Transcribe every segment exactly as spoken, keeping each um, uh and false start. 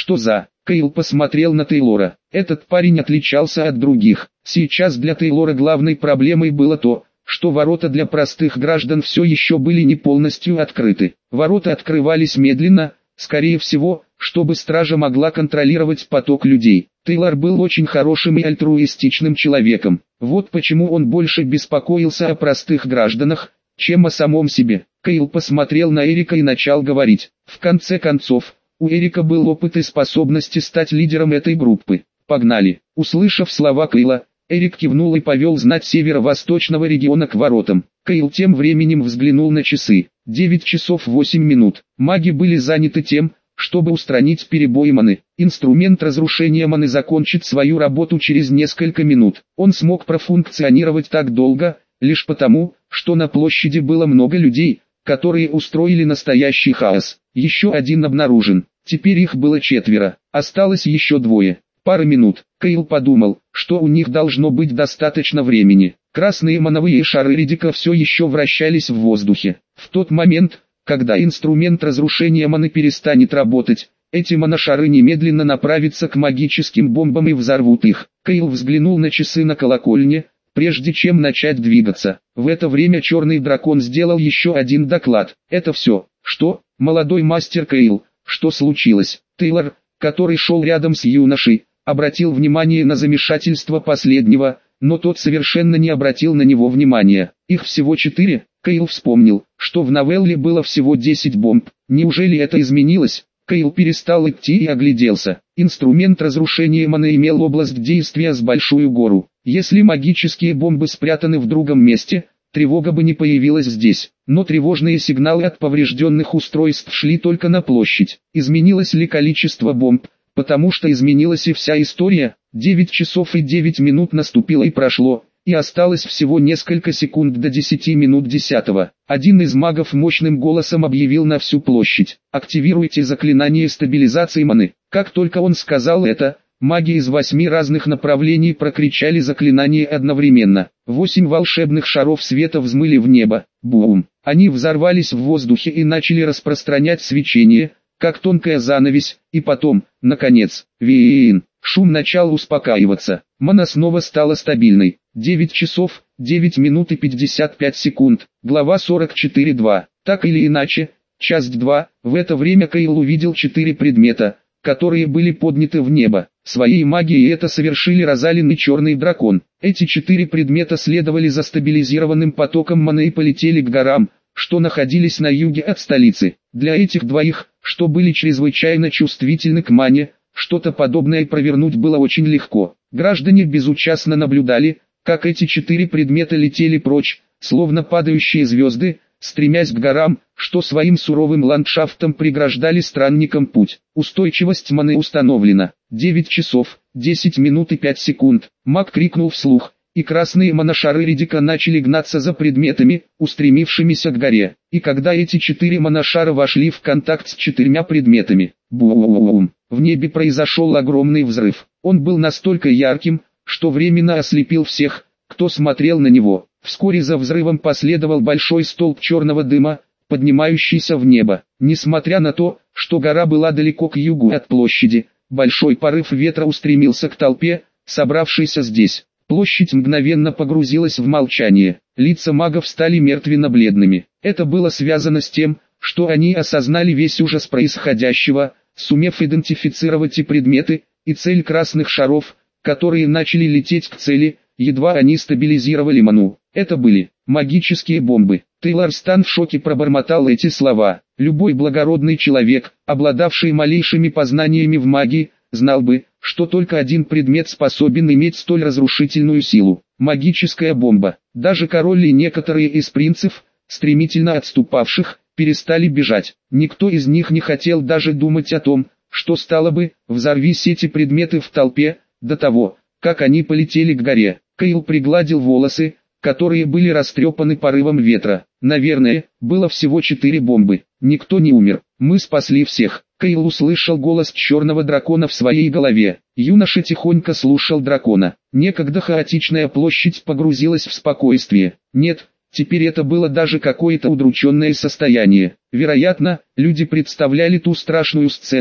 Что за... Кейл посмотрел на Тейлора. Этот парень отличался от других. Сейчас для Тейлора главной проблемой было то, что ворота для простых граждан все еще были не полностью открыты. Ворота открывались медленно, скорее всего, чтобы стража могла контролировать поток людей. Тейлор был очень хорошим и альтруистичным человеком. Вот почему он больше беспокоился о простых гражданах, чем о самом себе. Кейл посмотрел на Эрика и начал говорить. В конце концов, у Эрика был опыт и способности стать лидером этой группы. Погнали. Услышав слова Кейла, Эрик кивнул и повел знать северо-восточного региона к воротам. Кейл тем временем взглянул на часы. девять часов восемь минут. Маги были заняты тем, чтобы устранить перебои маны. Инструмент разрушения маны закончит свою работу через несколько минут. Он смог профункционировать так долго, лишь потому, что на площади было много людей, которые устроили настоящий хаос. Еще один обнаружен. Теперь их было четверо. Осталось еще двое. Пара минут. Кейл подумал, что у них должно быть достаточно времени. Красные мановые шары Ридика все еще вращались в воздухе. В тот момент, когда инструмент разрушения маны перестанет работать, эти моношары немедленно направятся к магическим бомбам и взорвут их. Кейл взглянул на часы на колокольне, прежде чем начать двигаться. В это время черный дракон сделал еще один доклад. Это все. Что, молодой мастер Кейл, что случилось? Тейлор, который шел рядом с юношей, обратил внимание на замешательство последнего, но тот совершенно не обратил на него внимания. Их всего четыре. Кейл вспомнил, что в новелле было всего десять бомб. Неужели это изменилось? Кейл перестал идти и огляделся. Инструмент разрушения маны имел область действия с большую гору. Если магические бомбы спрятаны в другом месте, тревога бы не появилась здесь. Но тревожные сигналы от поврежденных устройств шли только на площадь. Изменилось ли количество бомб? Потому что изменилась и вся история. девять часов и девять минут наступило и прошло, и осталось всего несколько секунд до десяти минут десятого. Один из магов мощным голосом объявил на всю площадь: «Активируйте заклинание стабилизации маны». Как только он сказал это, маги из восьми разных направлений прокричали заклинание одновременно. Восемь волшебных шаров света взмыли в небо. Бум! Они взорвались в воздухе и начали распространять свечение, как тонкая занавесь, и потом, наконец, виин. Шум начал успокаиваться. Мана снова стала стабильной. девять часов, девять минут и пятьдесят пять секунд. Глава сорок четыре два. Так или иначе, часть два. В это время Кейл увидел четыре предмета, которые были подняты в небо. Своей магией это совершили Розалин и Черный Дракон. Эти четыре предмета следовали за стабилизированным потоком маны и полетели к горам, что находились на юге от столицы. Для этих двоих, что были чрезвычайно чувствительны к мане, что-то подобное провернуть было очень легко. Граждане безучастно наблюдали, как эти четыре предмета летели прочь, словно падающие звезды, стремясь к горам, что своим суровым ландшафтом преграждали странникам путь. Устойчивость маны установлена. девять часов, десять минут и пять секунд. Маг крикнул вслух, и красные моношары Ридика начали гнаться за предметами, устремившимися к горе. И когда эти четыре моношара вошли в контакт с четырьмя предметами, бум! В небе произошел огромный взрыв. Он был настолько ярким, что временно ослепил всех, кто смотрел на него. Вскоре за взрывом последовал большой столб черного дыма, поднимающийся в небо. Несмотря на то, что гора была далеко к югу от площади, большой порыв ветра устремился к толпе, собравшейся здесь. Площадь мгновенно погрузилась в молчание. Лица магов стали мертвенно-бледными. Это было связано с тем, что они осознали весь ужас происходящего, сумев идентифицировать и предметы, и цель красных шаров, которые начали лететь к цели, едва они стабилизировали ману. Это были магические бомбы. Тейлор Стан в шоке пробормотал эти слова. Любой благородный человек, обладавший малейшими познаниями в магии, знал бы, что только один предмет способен иметь столь разрушительную силу. Магическая бомба. Даже король и некоторые из принцев, стремительно отступавших, перестали бежать. Никто из них не хотел даже думать о том, что стало бы, взорвись эти предметы в толпе, до того, как они полетели к горе. Кейл пригладил волосы, которые были растрепаны порывом ветра. Наверное, было всего четыре бомбы. Никто не умер. Мы спасли всех. Кейл услышал голос черного дракона в своей голове. Юноша тихонько слушал дракона. Некогда хаотичная площадь погрузилась в спокойствие. Нет, теперь это было даже какое-то удрученное состояние. Вероятно, люди представляли ту страшную сцену,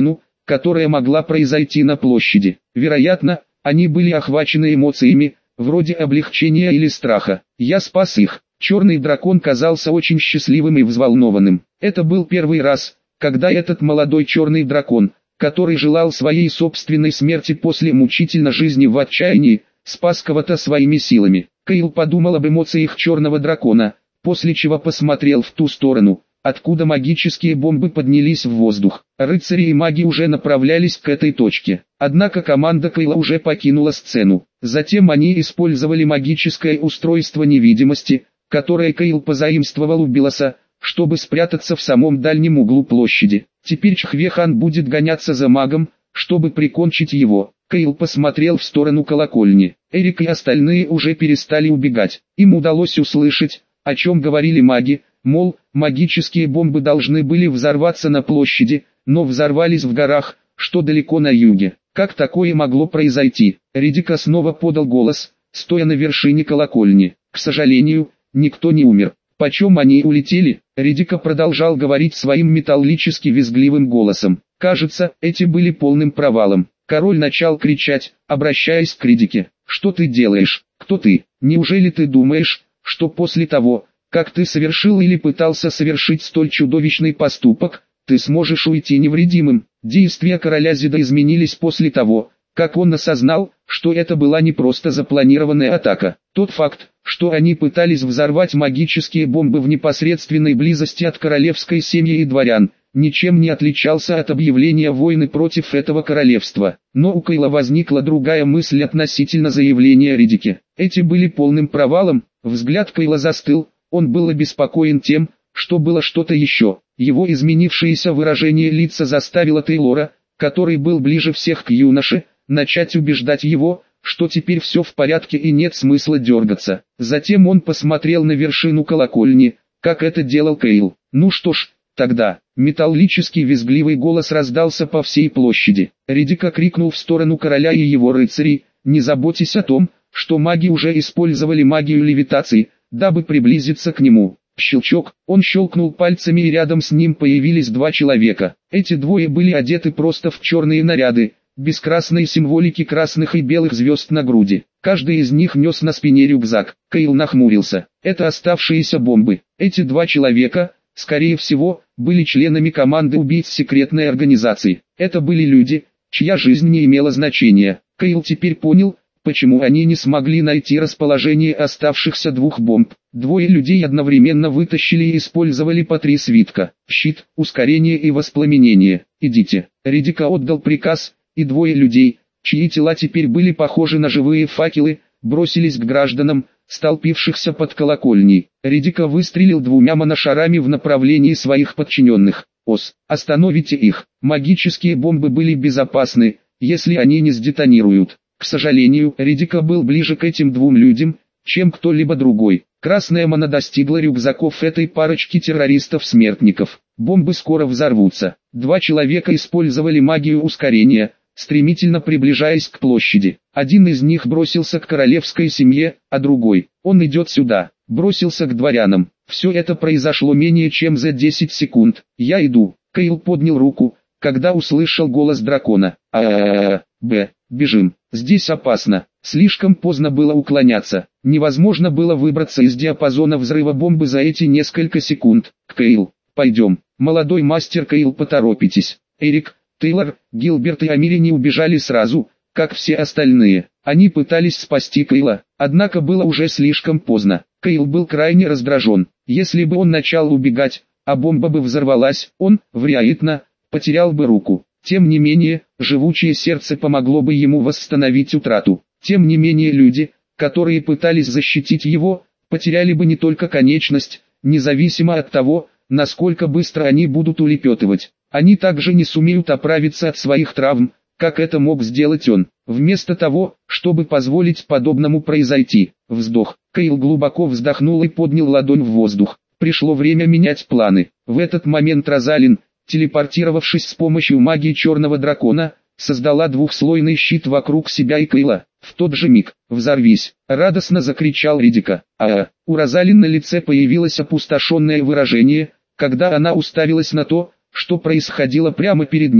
которая могла произойти на площади. Вероятно, они были охвачены эмоциями, вроде облегчения или страха. Я спас их. Черный дракон казался очень счастливым и взволнованным. Это был первый раз, когда этот молодой черный дракон, который желал своей собственной смерти после мучительной жизни в отчаянии, спас кого-то своими силами. Кейл подумал об эмоциях черного дракона, после чего посмотрел в ту сторону, откуда магические бомбы поднялись в воздух. Рыцари и маги уже направлялись к этой точке. Однако команда Кейла уже покинула сцену. Затем они использовали магическое устройство невидимости, которое Кейл позаимствовал у Билоса, чтобы спрятаться в самом дальнем углу площади. Теперь Чхвехан будет гоняться за магом, чтобы прикончить его. Кейл посмотрел в сторону колокольни. Эрик и остальные уже перестали убегать. Им удалось услышать, о чем говорили маги, мол, магические бомбы должны были взорваться на площади, но взорвались в горах, что далеко на юге. Как такое могло произойти? Редика снова подал голос, стоя на вершине колокольни. К сожалению, никто не умер. Почем они улетели? Редика продолжал говорить своим металлически визгливым голосом. Кажется, эти были полным провалом. Король начал кричать, обращаясь к Редике. Что ты делаешь? Кто ты? Неужели ты думаешь, что после того, как ты совершил или пытался совершить столь чудовищный поступок, ты сможешь уйти невредимым? Действия короля Зида изменились после того, как он осознал, что это была не просто запланированная атака. Тот факт, что они пытались взорвать магические бомбы в непосредственной близости от королевской семьи и дворян, ничем не отличался от объявления войны против этого королевства. Но у Кейла возникла другая мысль относительно заявления Редики. Эти были полным провалом. Взгляд Кейла застыл, он был обеспокоен тем, что было что-то еще. Его изменившееся выражение лица заставило Тейлора, который был ближе всех к юноше, начать убеждать его, что теперь все в порядке и нет смысла дергаться. Затем он посмотрел на вершину колокольни, как это делал Кейл. Ну что ж, тогда, металлический визгливый голос раздался по всей площади. Редика крикнул в сторону короля и его рыцарей: «Не заботьтесь о том, что маги уже использовали магию левитации, дабы приблизиться к нему». Щелчок, он щелкнул пальцами и рядом с ним появились два человека. Эти двое были одеты просто в черные наряды, без красной символики красных и белых звезд на груди. Каждый из них нес на спине рюкзак. Кейл нахмурился. Это оставшиеся бомбы. Эти два человека, скорее всего, были членами команды убийц секретной организации. Это были люди, чья жизнь не имела значения. Кейл теперь понял, почему они не смогли найти расположение оставшихся двух бомб. Двое людей одновременно вытащили и использовали по три свитка. Щит, ускорение и воспламенение. «Идите». Редика отдал приказ, и двое людей, чьи тела теперь были похожи на живые факелы, бросились к гражданам, столпившихся под колокольней. Редика выстрелил двумя моношарами в направлении своих подчиненных. «Ос, остановите их». Магические бомбы были безопасны, если они не сдетонируют. К сожалению, Редика был ближе к этим двум людям, чем кто-либо другой. Красная мана достигла рюкзаков этой парочки террористов-смертников. Бомбы скоро взорвутся. Два человека использовали магию ускорения, стремительно приближаясь к площади. Один из них бросился к королевской семье, а другой, он идет сюда, бросился к дворянам. Все это произошло менее чем за десять секунд. «Я иду». Кейл поднял руку, когда услышал голос дракона. а б бежим, здесь опасно». Слишком поздно было уклоняться. Невозможно было выбраться из диапазона взрыва бомбы за эти несколько секунд. «Кейл, пойдем». «Молодой мастер Кейл, поторопитесь». Эрик, Тейлор, Гилберт и Амири не убежали сразу, как все остальные. Они пытались спасти Кейла, однако было уже слишком поздно. Кейл был крайне раздражен. Если бы он начал убегать, а бомба бы взорвалась, он, вероятно, потерял бы руку. Тем не менее, живучее сердце помогло бы ему восстановить утрату. Тем не менее люди, которые пытались защитить его, потеряли бы не только конечность, независимо от того, насколько быстро они будут улепетывать. Они также не сумеют оправиться от своих травм, как это мог сделать он. Вместо того, чтобы позволить подобному произойти, вздох, Кейл глубоко вздохнул и поднял ладонь в воздух. Пришло время менять планы. В этот момент Розалин, телепортировавшись с помощью магии черного дракона, создала двухслойный щит вокруг себя и Кейла. В тот же миг, «Взорвись!» — радостно закричал Редика. А, у Розалин на лице появилось опустошенное выражение, когда она уставилась на то, что происходило прямо перед ней.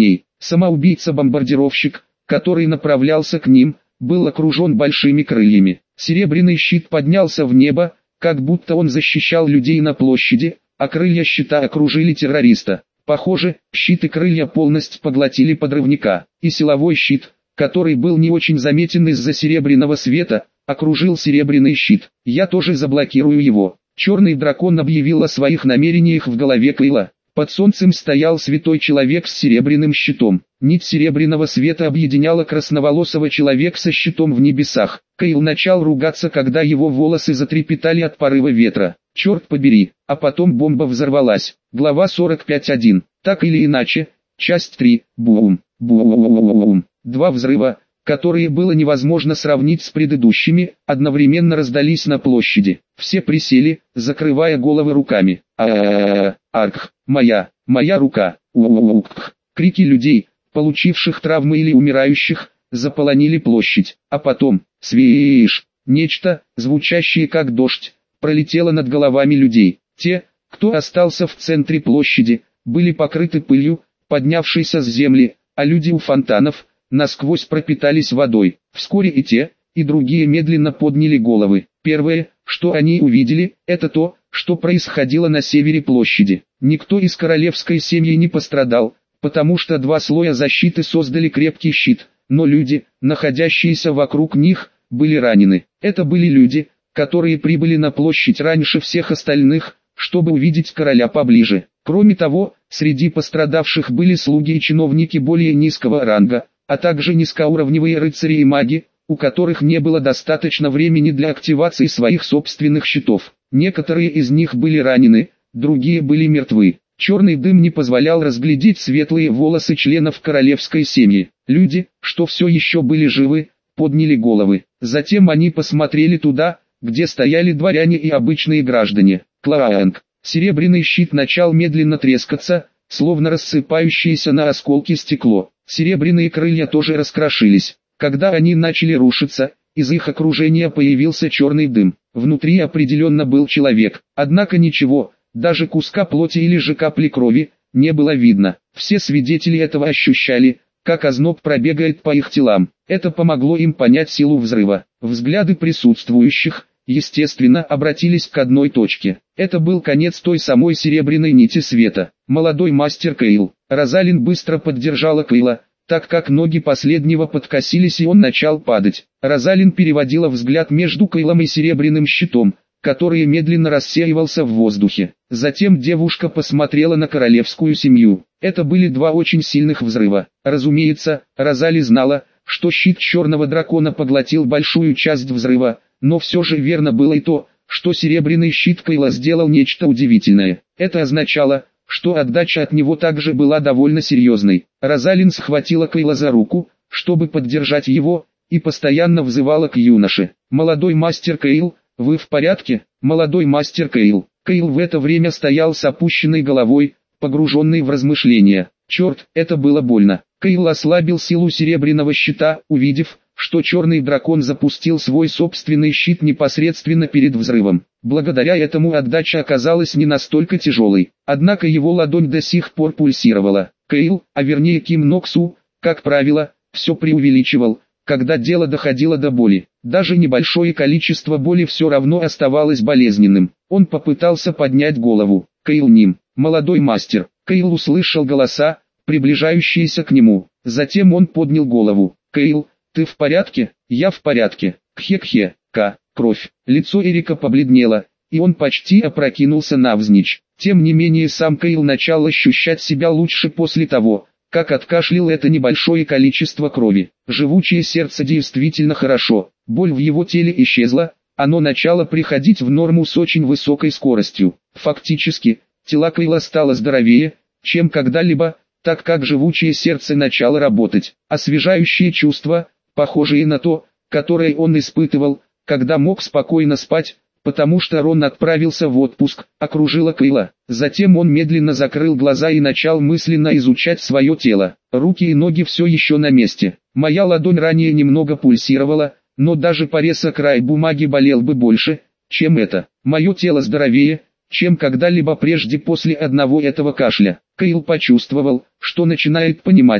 Самоубийца-бомбардировщик, который направлялся к ним, был окружен большими крыльями. Серебряный щит поднялся в небо, как будто он защищал людей на площади, а крылья щита окружили террориста. Похоже, щит и крылья полностью поглотили подрывника, и силовой щит, который был не очень заметен из-за серебряного света, окружил серебряный щит. Я тоже заблокирую его. Черный дракон объявил о своих намерениях в голове Кейла. Под солнцем стоял святой человек с серебряным щитом. Нить серебряного света объединяла красноволосого человека со щитом в небесах. Кейл начал ругаться, когда его волосы затрепетали от порыва ветра. Черт побери, а потом бомба взорвалась. Глава сорок пять точка один. Так или иначе, часть три. Бум, бум. Два взрыва, которые было невозможно сравнить с предыдущими, одновременно раздались на площади. Все присели, закрывая головы руками. А-а-а, арх, моя, моя рука, у-у-у-ух. Крики людей, получивших травмы или умирающих, заполонили площадь. А потом, свиш, нечто, звучащее как дождь, пролетело над головами людей. Те, кто остался в центре площади, были покрыты пылью, поднявшейся с земли, а люди у фонтанов насквозь пропитались водой. Вскоре и те, и другие медленно подняли головы. Первое, что они увидели, это то, что происходило на севере площади. Никто из королевской семьи не пострадал, потому что два слоя защиты создали крепкий щит, но люди, находящиеся вокруг них, были ранены. Это были люди, которые прибыли на площадь раньше всех остальных, чтобы увидеть короля поближе. Кроме того, среди пострадавших были слуги и чиновники более низкого ранга, а также низкоуровневые рыцари и маги, у которых не было достаточно времени для активации своих собственных щитов. Некоторые из них были ранены, другие были мертвы. Черный дым не позволял разглядеть светлые волосы членов королевской семьи. Люди, что все еще были живы, подняли головы. Затем они посмотрели туда, где стояли дворяне и обычные граждане. Клаанг. Серебряный щит начал медленно трескаться, словно рассыпающееся на осколки стекло. Серебряные крылья тоже раскрошились. Когда они начали рушиться, из их окружения появился черный дым. Внутри определенно был человек. Однако ничего, даже куска плоти или же капли крови, не было видно. Все свидетели этого ощущали, как озноб пробегает по их телам. Это помогло им понять силу взрыва. Взгляды присутствующих, естественно, обратились к одной точке. Это был конец той самой серебряной нити света. Молодой мастер Кейл. Розалин быстро поддержала Кейла, так как ноги последнего подкосились и он начал падать. Розалин переводила взгляд между Кейлом и серебряным щитом, который медленно рассеивался в воздухе. Затем девушка посмотрела на королевскую семью. Это были два очень сильных взрыва. Разумеется, Розали знала, что щит черного дракона поглотил большую часть взрыва, но все же верно было и то, что серебряный щит Кейла сделал нечто удивительное. Это означало, что отдача от него также была довольно серьезной. Розалин схватила Кейла за руку, чтобы поддержать его, и постоянно взывала к юноше. «Молодой мастер Кейл, вы в порядке?» «Молодой мастер Кейл». Кейл в это время стоял с опущенной головой, погруженный в размышления. Черт, это было больно. Кейл ослабил силу серебряного щита, увидев, что черный дракон запустил свой собственный щит непосредственно перед взрывом. Благодаря этому отдача оказалась не настолько тяжелой, однако его ладонь до сих пор пульсировала. Кейл, а вернее Ким Ноксу, как правило, все преувеличивал, когда дело доходило до боли. Даже небольшое количество боли все равно оставалось болезненным. Он попытался поднять голову. Кейл Ним, молодой мастер. Кейл услышал голоса, приближающиеся к нему. Затем он поднял голову. Кейл, ты в порядке? Я в порядке. Кхе-кхе, К, кровь. Лицо Эрика побледнело, и он почти опрокинулся навзничь. Тем не менее сам Кейл начал ощущать себя лучше после того, как откашлял это небольшое количество крови. Живучее сердце действительно хорошо. Боль в его теле исчезла, оно начало приходить в норму с очень высокой скоростью. Фактически, тело Кейла стало здоровее, чем когда-либо, так как живучее сердце начало работать. Освежающие чувства, похожие на то, которое он испытывал, когда мог спокойно спать, потому что Рон отправился в отпуск, окружила Кейла. Затем он медленно закрыл глаза и начал мысленно изучать свое тело. Руки и ноги все еще на месте. Моя ладонь ранее немного пульсировала, но даже порез о край бумаги болел бы больше, чем это. Мое тело здоровее, чем когда-либо прежде после одного этого кашля. Кейл почувствовал, что начинает понимать,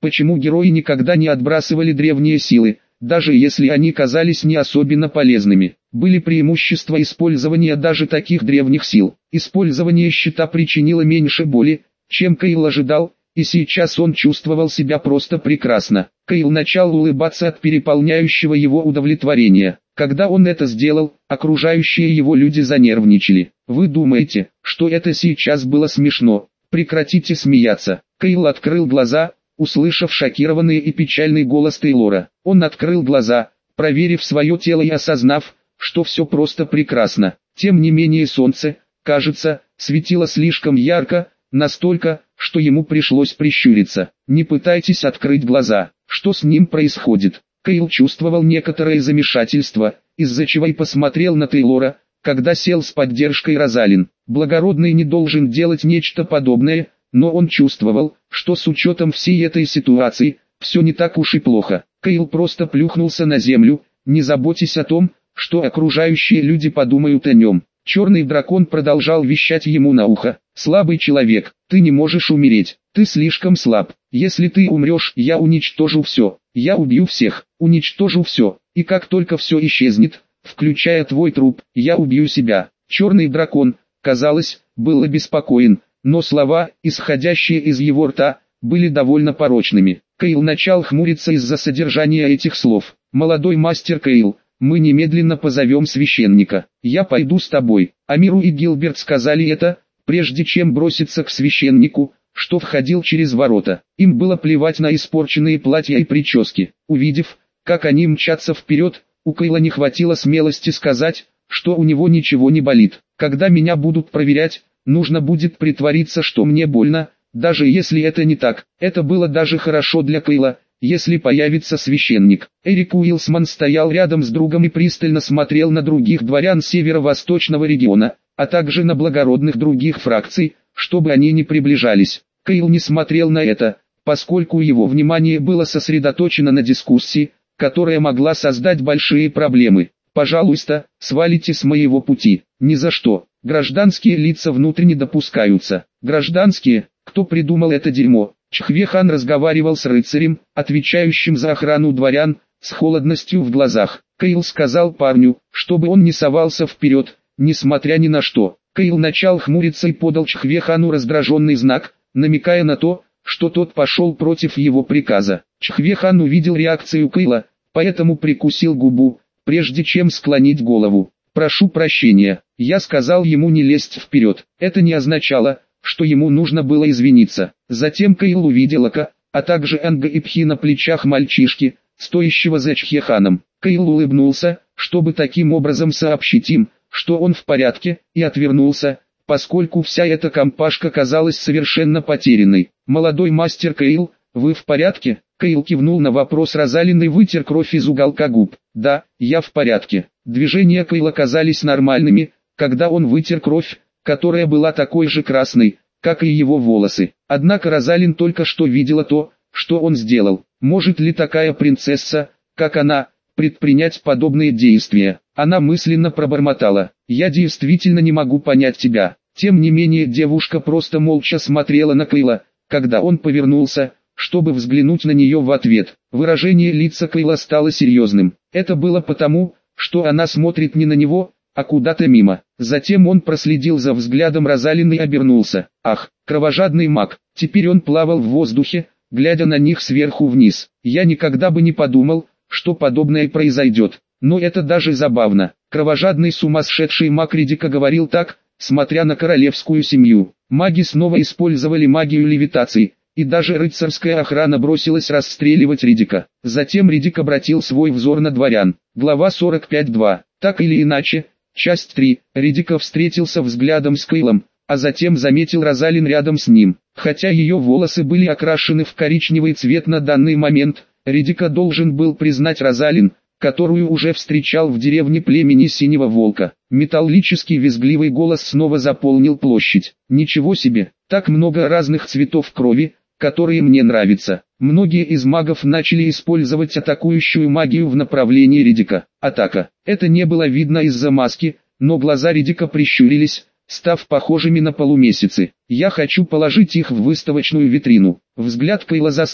Почему герои никогда не отбрасывали древние силы, даже если они казались не особенно полезными? Были преимущества использования даже таких древних сил. Использование щита причинило меньше боли, чем Кайл ожидал, и сейчас он чувствовал себя просто прекрасно. Кайл начал улыбаться от переполняющего его удовлетворения. Когда он это сделал, окружающие его люди занервничали. «Вы думаете, что это сейчас было смешно? Прекратите смеяться». Кайл открыл глаза, услышав шокированный и печальный голос Тейлора. Он открыл глаза, проверив свое тело и осознав, что все просто прекрасно. Тем не менее солнце, кажется, светило слишком ярко, настолько, что ему пришлось прищуриться. «Не пытайтесь открыть глаза. Что с ним происходит?» Кайл чувствовал некоторое замешательство, из-за чего и посмотрел на Тейлора, когда сел с поддержкой Розалин. Благородный не должен делать нечто подобное, но он чувствовал, что с учетом всей этой ситуации, все не так уж и плохо. Кайл просто плюхнулся на землю, не заботясь о том, что окружающие люди подумают о нем. Черный дракон продолжал вещать ему на ухо. «Слабый человек, ты не можешь умереть, ты слишком слаб. Если ты умрешь, я уничтожу все, я убью всех, уничтожу все, и как только все исчезнет, включая твой труп, я убью себя». Черный дракон, казалось, был обеспокоен, но слова, исходящие из его рта, были довольно порочными. Кайл начал хмуриться из-за содержания этих слов. «Молодой мастер Кайл, мы немедленно позовем священника. Я пойду с тобой». Амиру и Гилберт сказали это, прежде чем броситься к священнику, что входил через ворота. Им было плевать на испорченные платья и прически. Увидев, как они мчатся вперед, у Кайла не хватило смелости сказать, что у него ничего не болит. «Когда меня будут проверять, нужно будет притвориться, что мне больно, даже если это не так». Это было даже хорошо для Кайла, если появится священник. Эрик Уилсман стоял рядом с другом и пристально смотрел на других дворян северо-восточного региона, а также на благородных других фракций, чтобы они не приближались. Кайл не смотрел на это, поскольку его внимание было сосредоточено на дискуссии, которая могла создать большие проблемы. «Пожалуйста, свалите с моего пути». «Ни за что. Гражданские лица внутренне допускаются». «Гражданские? Кто придумал это дерьмо?» Чхве-хан разговаривал с рыцарем, отвечающим за охрану дворян, с холодностью в глазах. Кайл сказал парню, чтобы он не совался вперед, несмотря ни на что. Кайл начал хмуриться и подал Чхве-хану раздраженный знак, намекая на то, что тот пошел против его приказа. Чхве-хан увидел реакцию Кайла, поэтому прикусил губу, прежде чем склонить голову. «Прошу прощения, я сказал ему не лезть вперед». Это не означало, что ему нужно было извиниться. Затем Кайл увидел Ака, а также Энга и Пхи на плечах мальчишки, стоящего за Чхе-ханом. Кайл улыбнулся, чтобы таким образом сообщить им, что он в порядке, и отвернулся, поскольку вся эта компашка казалась совершенно потерянной. «Молодой мастер Кайл, вы в порядке?» Кайл кивнул на вопрос Розалин и вытер кровь из уголка губ. «Да, я в порядке». Движения Кайла казались нормальными, когда он вытер кровь, которая была такой же красной, как и его волосы. Однако Розалин только что видела то, что он сделал. Может ли такая принцесса, как она, предпринять подобные действия? Она мысленно пробормотала: «Я действительно не могу понять тебя». Тем не менее девушка просто молча смотрела на Кайла, когда он повернулся, чтобы взглянуть на нее в ответ. Выражение лица Кайла стало серьезным. Это было потому, что она смотрит не на него, а куда-то мимо. Затем он проследил за взглядом Розалин и обернулся. Ах, кровожадный маг. Теперь он плавал в воздухе, глядя на них сверху вниз. Я никогда бы не подумал, что подобное произойдет. Но это даже забавно. Кровожадный сумасшедший маг Ридика говорил так, смотря на королевскую семью. Маги снова использовали магию левитации, и даже рыцарская охрана бросилась расстреливать Ридика. Затем Ридик обратил свой взор на дворян. Глава сорок пять два. Так или иначе, часть три. Ридика встретился взглядом с Кайлом, а затем заметил Розалин рядом с ним. Хотя ее волосы были окрашены в коричневый цвет на данный момент, Ридика должен был признать Розалин, которую уже встречал в деревне племени Синего Волка. Металлический визгливый голос снова заполнил площадь. «Ничего себе, так много разных цветов крови, которые мне нравятся». Многие из магов начали использовать атакующую магию в направлении Ридика. Атака. Это не было видно из-за маски, но глаза Ридика прищурились, став похожими на полумесяцы. «Я хочу положить их в выставочную витрину». Взгляд Кайла застыл,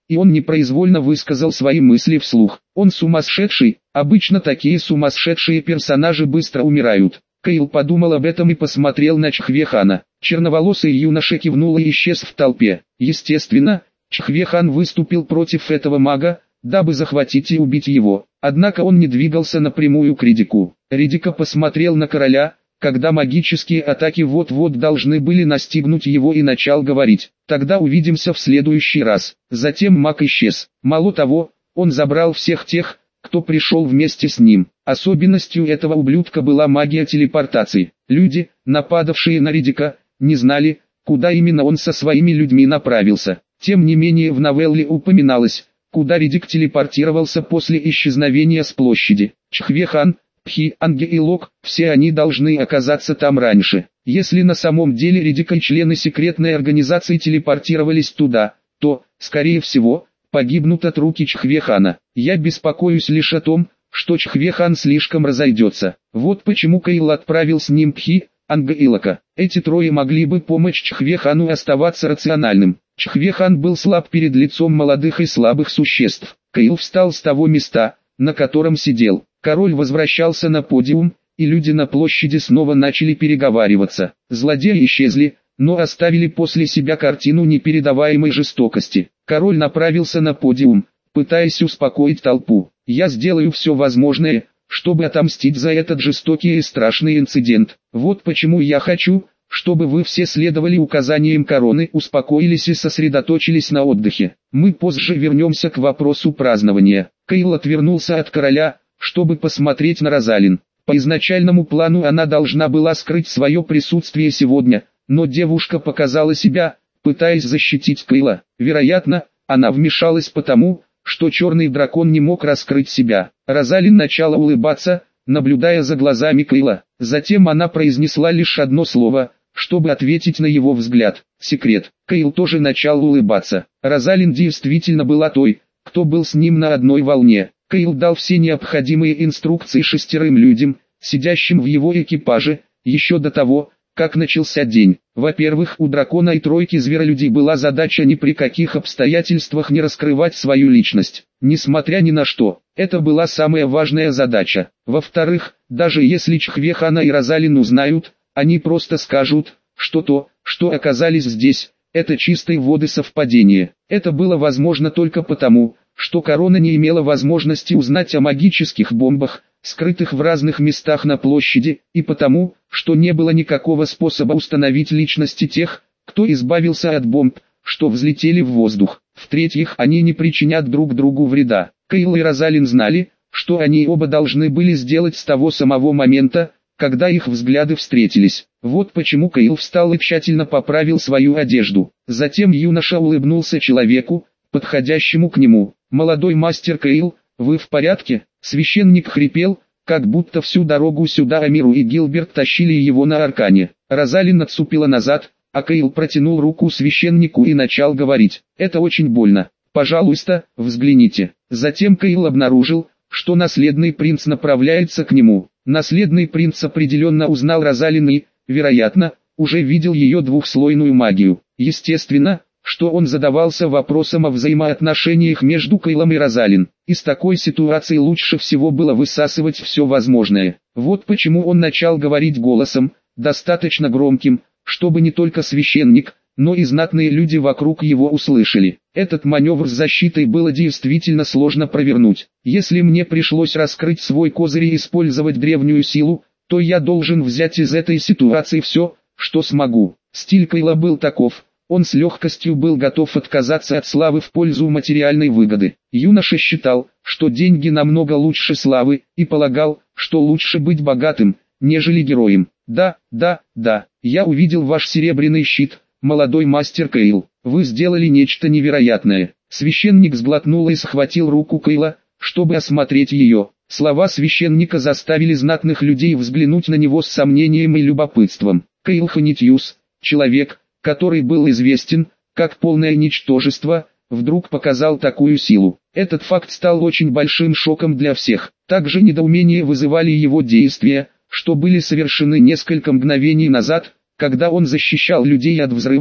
и он непроизвольно высказал свои мысли вслух. Он сумасшедший, обычно такие сумасшедшие персонажи быстро умирают. Кайл подумал об этом и посмотрел на Чхве-хана. Черноволосый юноша кивнул и исчез в толпе. Естественно, Чхве-хан выступил против этого мага, дабы захватить и убить его. Однако он не двигался напрямую к Ридику. Ридика посмотрел на короля, когда магические атаки вот-вот должны были настигнуть его, и начал говорить: «Тогда увидимся в следующий раз». Затем маг исчез. Мало того, он забрал всех тех, кто пришел вместе с ним. Особенностью этого ублюдка была магия телепортации. Люди, нападавшие на Ридика, не знали, куда именно он со своими людьми направился. Тем не менее в новелле упоминалось, куда Ридик телепортировался после исчезновения с площади. Чхве-хан, Пхи, Анге и Лок, все они должны оказаться там раньше. Если на самом деле Ридика и члены секретной организации телепортировались туда, то, скорее всего, погибнут от руки Чхве-хана. Я беспокоюсь лишь о том, что Чхве-хан слишком разойдется. Вот почему Кайл отправил с ним Пхи, Анга и Лока. Эти трое могли бы помочь Чхве-хану оставаться рациональным. Чхве-хан был слаб перед лицом молодых и слабых существ. Кайл встал с того места, на котором сидел. Король возвращался на подиум, и люди на площади снова начали переговариваться. Злодеи исчезли, но оставили после себя картину непередаваемой жестокости. Король направился на подиум, пытаясь успокоить толпу. «Я сделаю все возможное, чтобы отомстить за этот жестокий и страшный инцидент. Вот почему я хочу, чтобы вы все следовали указаниям короны, успокоились и сосредоточились на отдыхе. Мы позже вернемся к вопросу празднования». Кайл отвернулся от короля, чтобы посмотреть на Розалин. По изначальному плану она должна была скрыть свое присутствие сегодня, но девушка показала себя, пытаясь защитить Кайла. Вероятно, она вмешалась потому, что черный дракон не мог раскрыть себя. Розалин начала улыбаться, наблюдая за глазами Кайла. Затем она произнесла лишь одно слово, чтобы ответить на его взгляд. Секрет. Кайл тоже начал улыбаться. Розалин действительно была той, кто был с ним на одной волне. Кайл дал все необходимые инструкции шестерым людям, сидящим в его экипаже, еще до того, как начался день. Во-первых, у дракона и тройки зверолюдей была задача ни при каких обстоятельствах не раскрывать свою личность, несмотря ни на что. Это была самая важная задача. Во-вторых, даже если Чхве-хана и Розалин узнают, они просто скажут, что то, что оказались здесь, это чистой воды совпадение. Это было возможно только потому, что корона не имела возможности узнать о магических бомбах, скрытых в разных местах на площади, и потому, что не было никакого способа установить личности тех, кто избавился от бомб, что взлетели в воздух. В-третьих, они не причинят друг другу вреда. Кайл и Розалин знали, что они оба должны были сделать с того самого момента, когда их взгляды встретились. Вот почему Кайл встал и тщательно поправил свою одежду. Затем юноша улыбнулся человеку, подходящему к нему. «Молодой мастер Кайл, вы в порядке?» Священник хрипел, как будто всю дорогу сюда Амиру и Гилберт тащили его на аркане. Розалин отступила назад, а Кайл протянул руку священнику и начал говорить: «Это очень больно. Пожалуйста, взгляните». Затем Кайл обнаружил, что наследный принц направляется к нему. Наследный принц определенно узнал Розалин и, вероятно, уже видел ее двухслойную магию. Естественно, что он задавался вопросом о взаимоотношениях между Кайлом и Розалин. Из такой ситуации лучше всего было высасывать все возможное. Вот почему он начал говорить голосом, достаточно громким, чтобы не только священник, но и знатные люди вокруг его услышали. Этот маневр с защитой было действительно сложно провернуть. Если мне пришлось раскрыть свой козырь и использовать древнюю силу, то я должен взять из этой ситуации все, что смогу. Стиль Кайла был таков. Он с легкостью был готов отказаться от славы в пользу материальной выгоды. Юноша считал, что деньги намного лучше славы, и полагал, что лучше быть богатым, нежели героем. «Да, да, да, я увидел ваш серебряный щит, молодой мастер Кайл. Вы сделали нечто невероятное». Священник сглотнул и схватил руку Кайла, чтобы осмотреть ее. Слова священника заставили знатных людей взглянуть на него с сомнением и любопытством. Кайл Ханитьюс, человек, который был известен как полное ничтожество, вдруг показал такую силу. Этот факт стал очень большим шоком для всех. Также недоумение вызывали его действия, что были совершены несколько мгновений назад, когда он защищал людей от взрыва,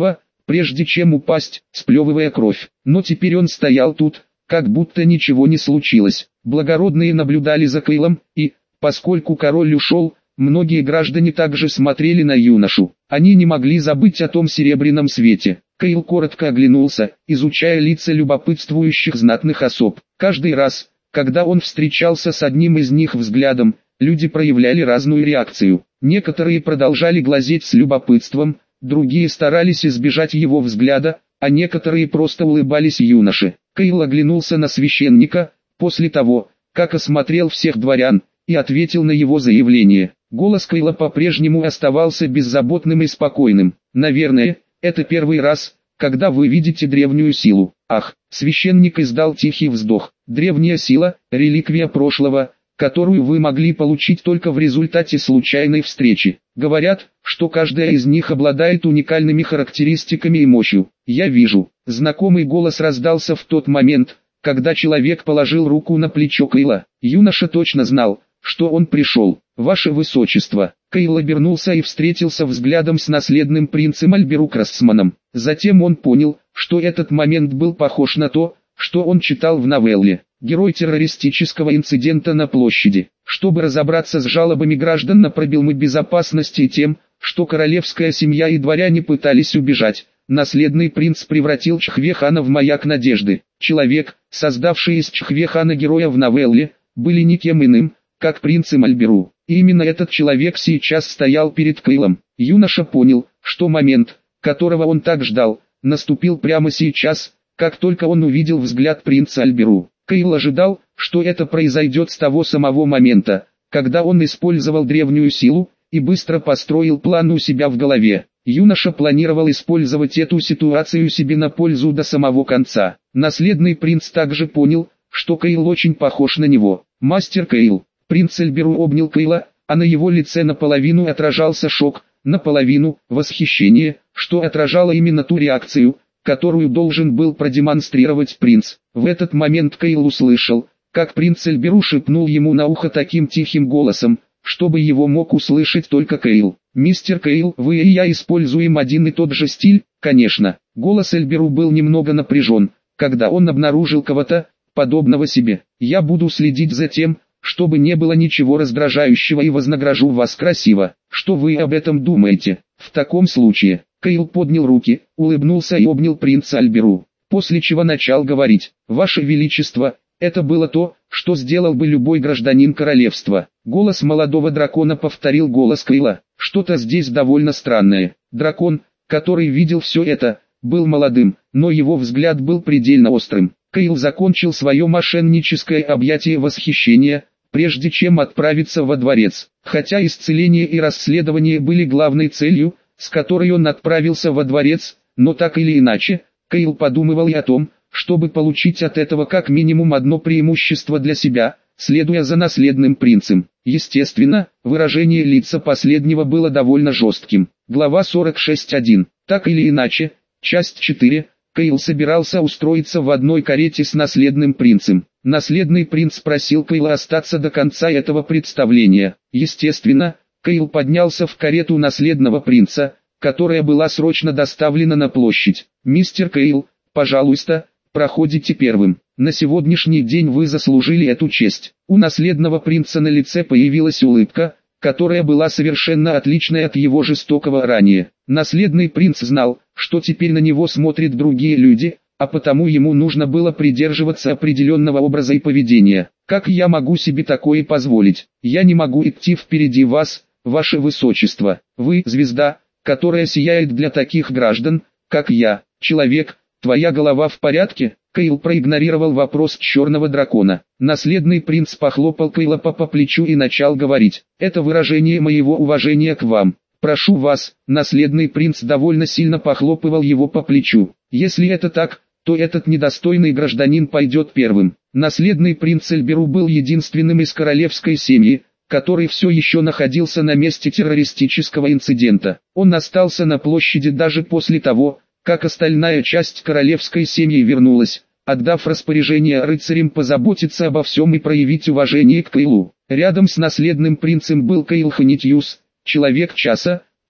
прежде чем упасть, сплевывая кровь. Но теперь он стоял тут, как будто ничего не случилось. Благородные наблюдали за Кейлом, и, поскольку король ушел, многие граждане также смотрели на юношу. Они не могли забыть о том серебряном свете. Кейл коротко оглянулся, изучая лица любопытствующих знатных особ. Каждый раз, когда он встречался с одним из них взглядом, люди проявляли разную реакцию. Некоторые продолжали глазеть с любопытством, другие старались избежать его взгляда, а некоторые просто улыбались юноше. Кейл оглянулся на священника, после того, как осмотрел всех дворян, и ответил на его заявление. Голос Кейла по-прежнему оставался беззаботным и спокойным. «Наверное, это первый раз, когда вы видите древнюю силу». «Ах!» Священник издал тихий вздох. «Древняя сила – реликвия прошлого, которую вы могли получить только в результате случайной встречи. Говорят, что каждая из них обладает уникальными характеристиками и мощью. Я вижу». Знакомый голос раздался в тот момент, когда человек положил руку на плечо Кейла. Юноша точно знал, что он пришел. «Ваше Высочество». Кейл обернулся и встретился взглядом с наследным принцем Альберу Крастсманом. Затем он понял, что этот момент был похож на то, что он читал в новелле. Герой террористического инцидента на площади. Чтобы разобраться с жалобами граждан на проблемы безопасности и тем, что королевская семья и дворяне пытались убежать, наследный принц превратил Чхве-хана в маяк надежды. Человек, создавший из Чхве-хана героя в новелле, были никем иным, как принцем Альберу. И именно этот человек сейчас стоял перед Кейлом. Юноша понял, что момент, которого он так ждал, наступил прямо сейчас, как только он увидел взгляд принца Альберу. Кейл ожидал, что это произойдет с того самого момента, когда он использовал древнюю силу, и быстро построил план у себя в голове. Юноша планировал использовать эту ситуацию себе на пользу до самого конца. Наследный принц также понял, что Кейл очень похож на него. «Мастер Кейл». Принц Альберу обнял Кейла, а на его лице наполовину отражался шок, наполовину восхищение, что отражало именно ту реакцию, которую должен был продемонстрировать принц. В этот момент Кейл услышал, как принц Альберу шепнул ему на ухо таким тихим голосом, чтобы его мог услышать только Кейл. «Мистер Кейл, вы и я используем один и тот же стиль?» «Конечно». Голос Альберу был немного напряжен, когда он обнаружил кого-то, подобного себе. «Я буду следить за тем, чтобы не было ничего раздражающего, и вознагражу вас красиво. Что вы об этом думаете?» «В таком случае...» Кейл поднял руки, улыбнулся и обнял принца Альберу, после чего начал говорить: «Ваше Величество, это было то, что сделал бы любой гражданин королевства». Голос молодого дракона повторил голос Кейла. «Что-то здесь довольно странное». Дракон, который видел все это, был молодым, но его взгляд был предельно острым. Кейл закончил свое мошенническое объятие восхищения, прежде чем отправиться во дворец. Хотя исцеление и расследование были главной целью, с которой он отправился во дворец, но так или иначе, Кейл подумывал и о том, чтобы получить от этого как минимум одно преимущество для себя, следуя за наследным принцем. Естественно, выражение лица последнего было довольно жестким. Глава сорок шесть точка один. Так или иначе, часть четыре. Кейл собирался устроиться в одной карете с наследным принцем. Наследный принц просил Кейла остаться до конца этого представления. Естественно, Кейл поднялся в карету наследного принца, которая была срочно доставлена на площадь. «Мистер Кейл, пожалуйста, проходите первым. На сегодняшний день вы заслужили эту честь». У наследного принца на лице появилась улыбка, которая была совершенно отличной от его жестокого ранее. Наследный принц знал, что теперь на него смотрят другие люди, а потому ему нужно было придерживаться определенного образа и поведения. «Как я могу себе такое позволить? Я не могу идти впереди вас, Ваше Высочество. Вы звезда, которая сияет для таких граждан, как я. Человек, твоя голова в порядке?» Кейл проигнорировал вопрос черного дракона. Наследный принц похлопал Кейла по, по плечу и начал говорить: «Это выражение моего уважения к вам. Прошу вас». Наследный принц довольно сильно похлопывал его по плечу. «Если это так, то этот недостойный гражданин пойдет первым». Наследный принц Альберу был единственным из королевской семьи, который все еще находился на месте террористического инцидента. Он остался на площади даже после того, как остальная часть королевской семьи вернулась, отдав распоряжение рыцарям позаботиться обо всем и проявить уважение к Кейлу. Рядом с наследным принцем был Кейл Ханитьюс, человек часа, тот,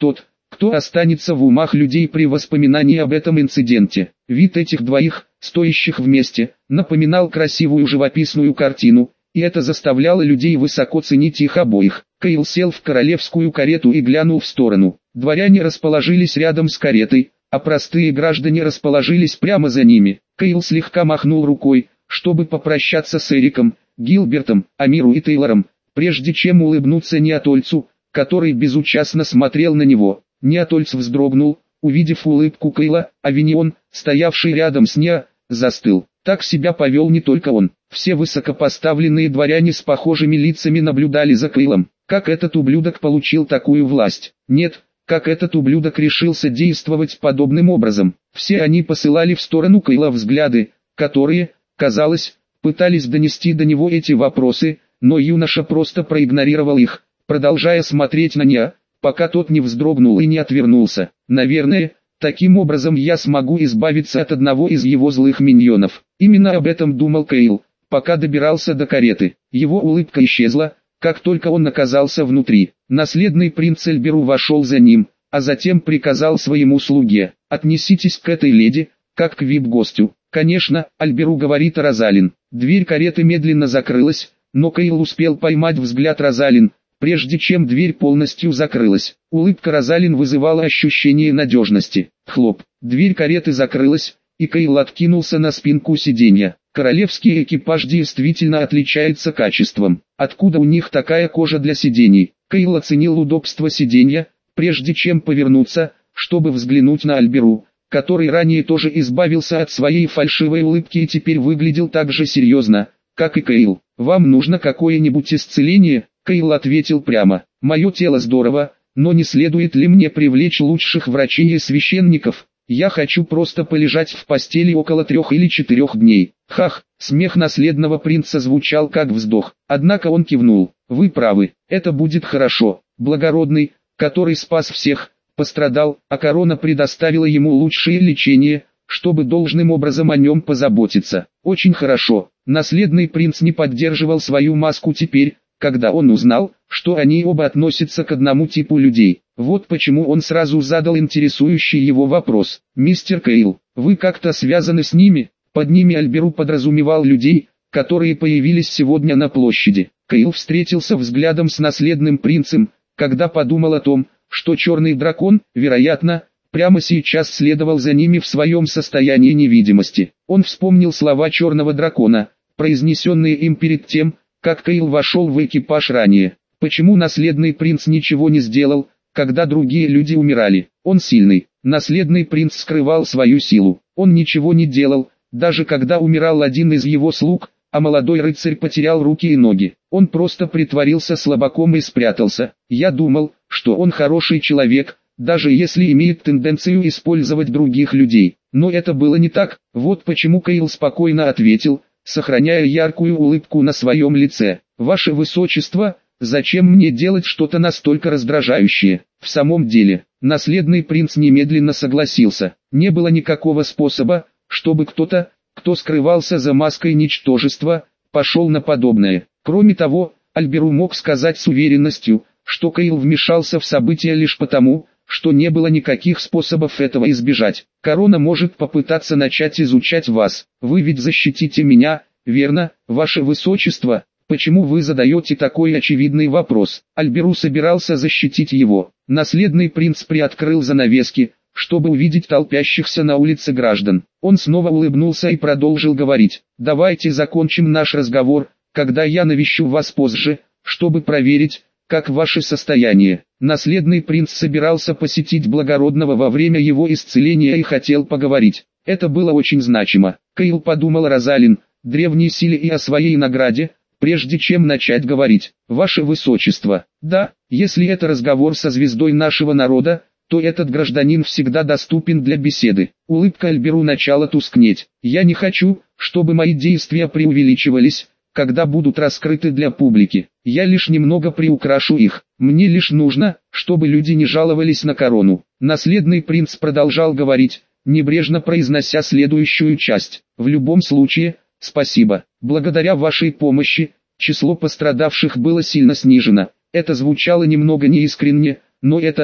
Кто останется в умах людей при воспоминании об этом инциденте? Вид этих двоих, стоящих вместе, напоминал красивую живописную картину, и это заставляло людей высоко ценить их обоих. Кейл сел в королевскую карету и глянул в сторону. Дворяне расположились рядом с каретой, а простые граждане расположились прямо за ними. Кейл слегка махнул рукой, чтобы попрощаться с Эриком, Гилбертом, Амиру и Тейлором, прежде чем улыбнуться Неатольцу, который безучастно смотрел на него. Неатольц вздрогнул, увидев улыбку Кейла, а Винион, стоявший рядом с Неа, застыл. Так себя повел не только он. Все высокопоставленные дворяне с похожими лицами наблюдали за Кейлом. Как этот ублюдок получил такую власть? Нет, как этот ублюдок решился действовать подобным образом? Все они посылали в сторону Кейла взгляды, которые, казалось, пытались донести до него эти вопросы, но юноша просто проигнорировал их, продолжая смотреть на Неа, пока тот не вздрогнул и не отвернулся. Наверное, таким образом я смогу избавиться от одного из его злых миньонов. Именно об этом думал Кейл, пока добирался до кареты. Его улыбка исчезла, как только он оказался внутри. Наследный принц Альберу вошел за ним, а затем приказал своему слуге: «Отнеситесь к этой леди, как к вип-гостю». «Конечно, Альберу», говорит Розалин. Дверь кареты медленно закрылась, но Кейл успел поймать взгляд Розалин, прежде чем дверь полностью закрылась. Улыбка Розалин вызывала ощущение надежности. Хлоп, дверь кареты закрылась, и Кейл откинулся на спинку сиденья. Королевский экипаж действительно отличается качеством. Откуда у них такая кожа для сидений? Кейл оценил удобство сиденья, прежде чем повернуться, чтобы взглянуть на Альберу, который ранее тоже избавился от своей фальшивой улыбки и теперь выглядел так же серьезно, как и Кейл. «Вам нужно какое-нибудь исцеление?» Кейл ответил прямо: «Мое тело здорово, но не следует ли мне привлечь лучших врачей и священников? Я хочу просто полежать в постели около трех или четырех дней». Хах, смех наследного принца звучал как вздох, однако он кивнул. «Вы правы, это будет хорошо. Благородный, который спас всех, пострадал, а корона предоставила ему лучшее лечение, чтобы должным образом о нем позаботиться. Очень хорошо». Наследный принц не поддерживал свою маску теперь, когда он узнал, что они оба относятся к одному типу людей. Вот почему он сразу задал интересующий его вопрос: «Мистер Кейл, вы как-то связаны с ними?» Под ними Альберу подразумевал людей, которые появились сегодня на площади. Кейл встретился взглядом с наследным принцем, когда подумал о том, что черный дракон, вероятно, прямо сейчас следовал за ними в своем состоянии невидимости. Он вспомнил слова черного дракона, произнесенные им перед тем, как Кейл вошел в экипаж ранее. Почему наследный принц ничего не сделал, когда другие люди умирали? Он сильный. Наследный принц скрывал свою силу. Он ничего не делал, даже когда умирал один из его слуг, а молодой рыцарь потерял руки и ноги. Он просто притворился слабаком и спрятался. Я думал, что он хороший человек, даже если имеет тенденцию использовать других людей. Но это было не так. Вот почему Кейл спокойно ответил, сохраняя яркую улыбку на своем лице: «Ваше Высочество, зачем мне делать что-то настолько раздражающее?» В самом деле, наследный принц немедленно согласился. Не было никакого способа, чтобы кто-то, кто скрывался за маской ничтожества, пошел на подобное. Кроме того, Альберу мог сказать с уверенностью, что Кейл вмешался в события лишь потому, что не было никаких способов этого избежать. «Корона может попытаться начать изучать вас. Вы ведь защитите меня, верно, Ваше Высочество?» «Почему вы задаете такой очевидный вопрос?» Альберу собирался защитить его. Наследный принц приоткрыл занавески, чтобы увидеть толпящихся на улице граждан. Он снова улыбнулся и продолжил говорить: «Давайте закончим наш разговор, когда я навещу вас позже, чтобы проверить, как ваше состояние». Наследный принц собирался посетить благородного во время его исцеления и хотел поговорить. Это было очень значимо. Кейл подумал о Розалин, древней силе и о своей награде, прежде чем начать говорить. «Ваше Высочество, да, если это разговор со звездой нашего народа, то этот гражданин всегда доступен для беседы». Улыбка Альберу начала тускнеть. «Я не хочу, чтобы мои действия преувеличивались, когда будут раскрыты для публики. Я лишь немного приукрашу их. Мне лишь нужно, чтобы люди не жаловались на корону». Наследный принц продолжал говорить, небрежно произнося следующую часть: «В любом случае, спасибо. Благодаря вашей помощи, число пострадавших было сильно снижено». Это звучало немного неискренне, но это,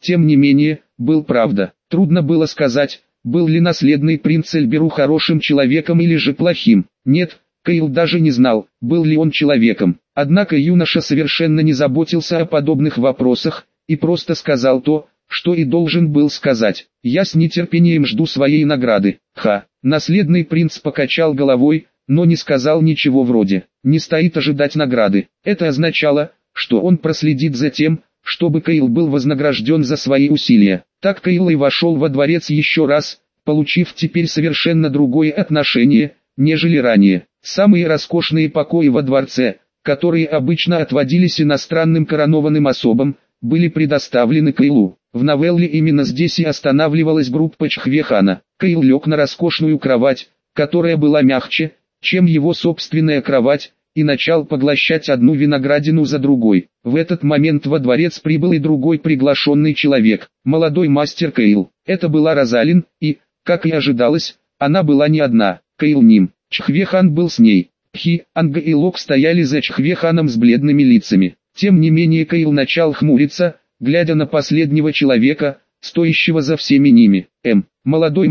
Тем не менее, был правда. Трудно было сказать, был ли наследный принц Эльберу хорошим человеком или же плохим. Нет, Кейл даже не знал, был ли он человеком. Однако юноша совершенно не заботился о подобных вопросах, и просто сказал то, что и должен был сказать. «Я с нетерпением жду своей награды». Ха! Наследный принц покачал головой, но не сказал ничего вроде «не стоит ожидать награды». Это означало, что он проследит за тем, чтобы Кейл был вознагражден за свои усилия. Так Кейл и вошел во дворец еще раз, получив теперь совершенно другое отношение, нежели ранее. Самые роскошные покои во дворце, которые обычно отводились иностранным коронованным особам, были предоставлены Кейлу. В новелле именно здесь и останавливалась группа Чхве-хана. Кейл лег на роскошную кровать, которая была мягче, чем его собственная кровать, и начал поглощать одну виноградину за другой. В этот момент во дворец прибыл и другой приглашенный человек, молодой мастер Кейл. Это была Розалин, и, как и ожидалось, она была не одна. Кейл ним. Чхве-хан был с ней. Пхи, Анга и Лок стояли за Чхве-ханом с бледными лицами. Тем не менее Кейл начал хмуриться, глядя на последнего человека, стоящего за всеми ними. М. Молодой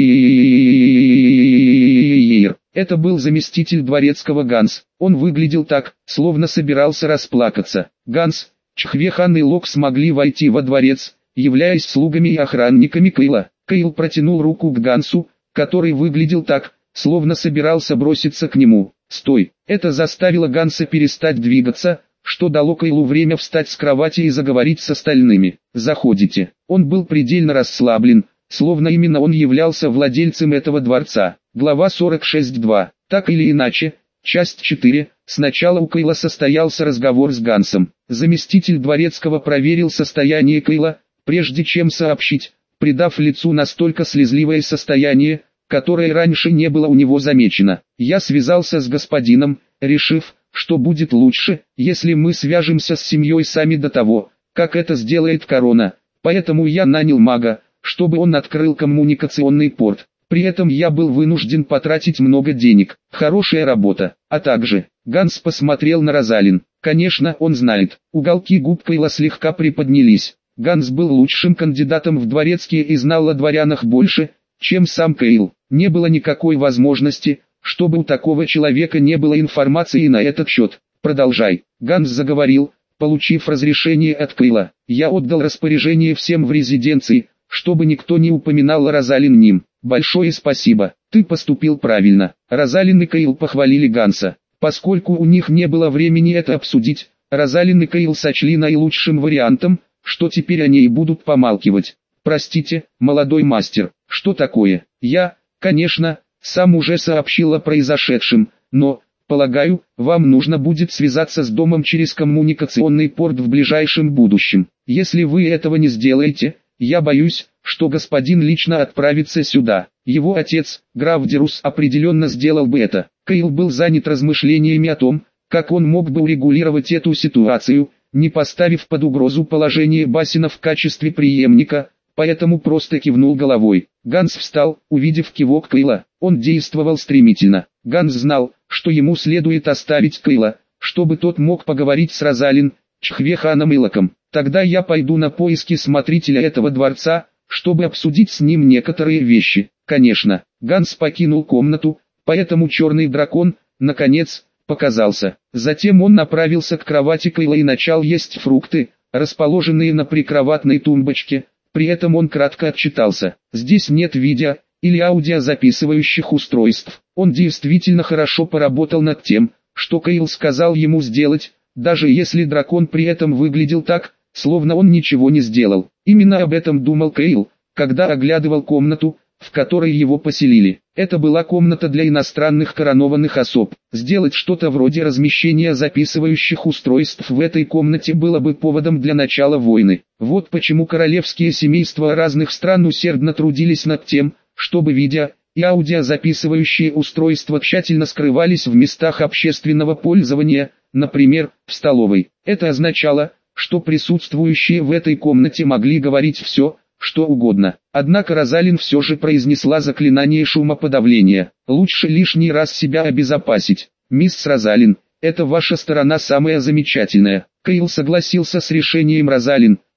мастер. Это был заместитель дворецкого Ганс. Он выглядел так, словно собирался расплакаться. Ганс, Чхве-хан и Лок смогли войти во дворец, являясь слугами и охранниками Кейла. Кейл протянул руку к Гансу, который выглядел так, словно собирался броситься к нему. «Стой!» Это заставило Ганса перестать двигаться, что дало Кейлу время встать с кровати и заговорить с остальными. «Заходите». Он был предельно расслаблен, словно именно он являлся владельцем этого дворца. Глава сорок шесть два. Так или иначе, часть четыре. Сначала у Кейла состоялся разговор с Гансом. Заместитель дворецкого проверил состояние Кейла, прежде чем сообщить, придав лицу настолько слезливое состояние, которое раньше не было у него замечено. «Я связался с господином, решив, что будет лучше, если мы свяжемся с семьей сами до того, как это сделает корона. Поэтому я нанял мага, чтобы он открыл коммуникационный порт. При этом я был вынужден потратить много денег. Хорошая работа. А также...» Ганс посмотрел на Розалин. Конечно, он знает. Уголки губ Кейла слегка приподнялись. Ганс был лучшим кандидатом в дворецкие и знал о дворянах больше, чем сам Кейл. Не было никакой возможности, чтобы у такого человека не было информации на этот счет. «Продолжай». Ганс заговорил, получив разрешение от Кейла. «Я отдал распоряжение всем в резиденции, чтобы никто не упоминал о Розалин ним. Большое спасибо, ты поступил правильно». Розалин и Кейл похвалили Ганса. Поскольку у них не было времени это обсудить, Розалин и Кейл сочли наилучшим вариантом, что теперь они и будут помалкивать. «Простите, молодой мастер, что такое?» «Я, конечно, сам уже сообщил о произошедшем, но, полагаю, вам нужно будет связаться с домом через коммуникационный порт в ближайшем будущем. Если вы этого не сделаете, я боюсь, что господин лично отправится сюда. Его отец, граф Дерус, определенно сделал бы это». Кейл был занят размышлениями о том, как он мог бы урегулировать эту ситуацию, не поставив под угрозу положение Басина в качестве преемника, поэтому просто кивнул головой. Ганс встал, увидев кивок Кейла. Он действовал стремительно. Ганс знал, что ему следует оставить Кейла, чтобы тот мог поговорить с Розалин, Чхве-ханом и Локом. «Тогда я пойду на поиски смотрителя этого дворца, чтобы обсудить с ним некоторые вещи». «Конечно». Ганс покинул комнату, поэтому черный дракон, наконец, показался. Затем он направился к кровати Кейла и начал есть фрукты, расположенные на прикроватной тумбочке. При этом он кратко отчитался. «Здесь нет видео или аудиозаписывающих устройств». Он действительно хорошо поработал над тем, что Кейл сказал ему сделать, даже если дракон при этом выглядел так, словно он ничего не сделал. Именно об этом думал Кейл, когда оглядывал комнату, в которой его поселили. Это была комната для иностранных коронованных особ. Сделать что-то вроде размещения записывающих устройств в этой комнате было бы поводом для начала войны. Вот почему королевские семейства разных стран усердно трудились над тем, чтобы видео и аудиозаписывающие устройства тщательно скрывались в местах общественного пользования, например, в столовой. Это означало, что присутствующие в этой комнате могли говорить все, что угодно. Однако Розалин все же произнесла заклинание шумоподавления. «Лучше лишний раз себя обезопасить. Мисс Розалин, это ваша сторона самая замечательная». Кейл согласился с решением Розалин,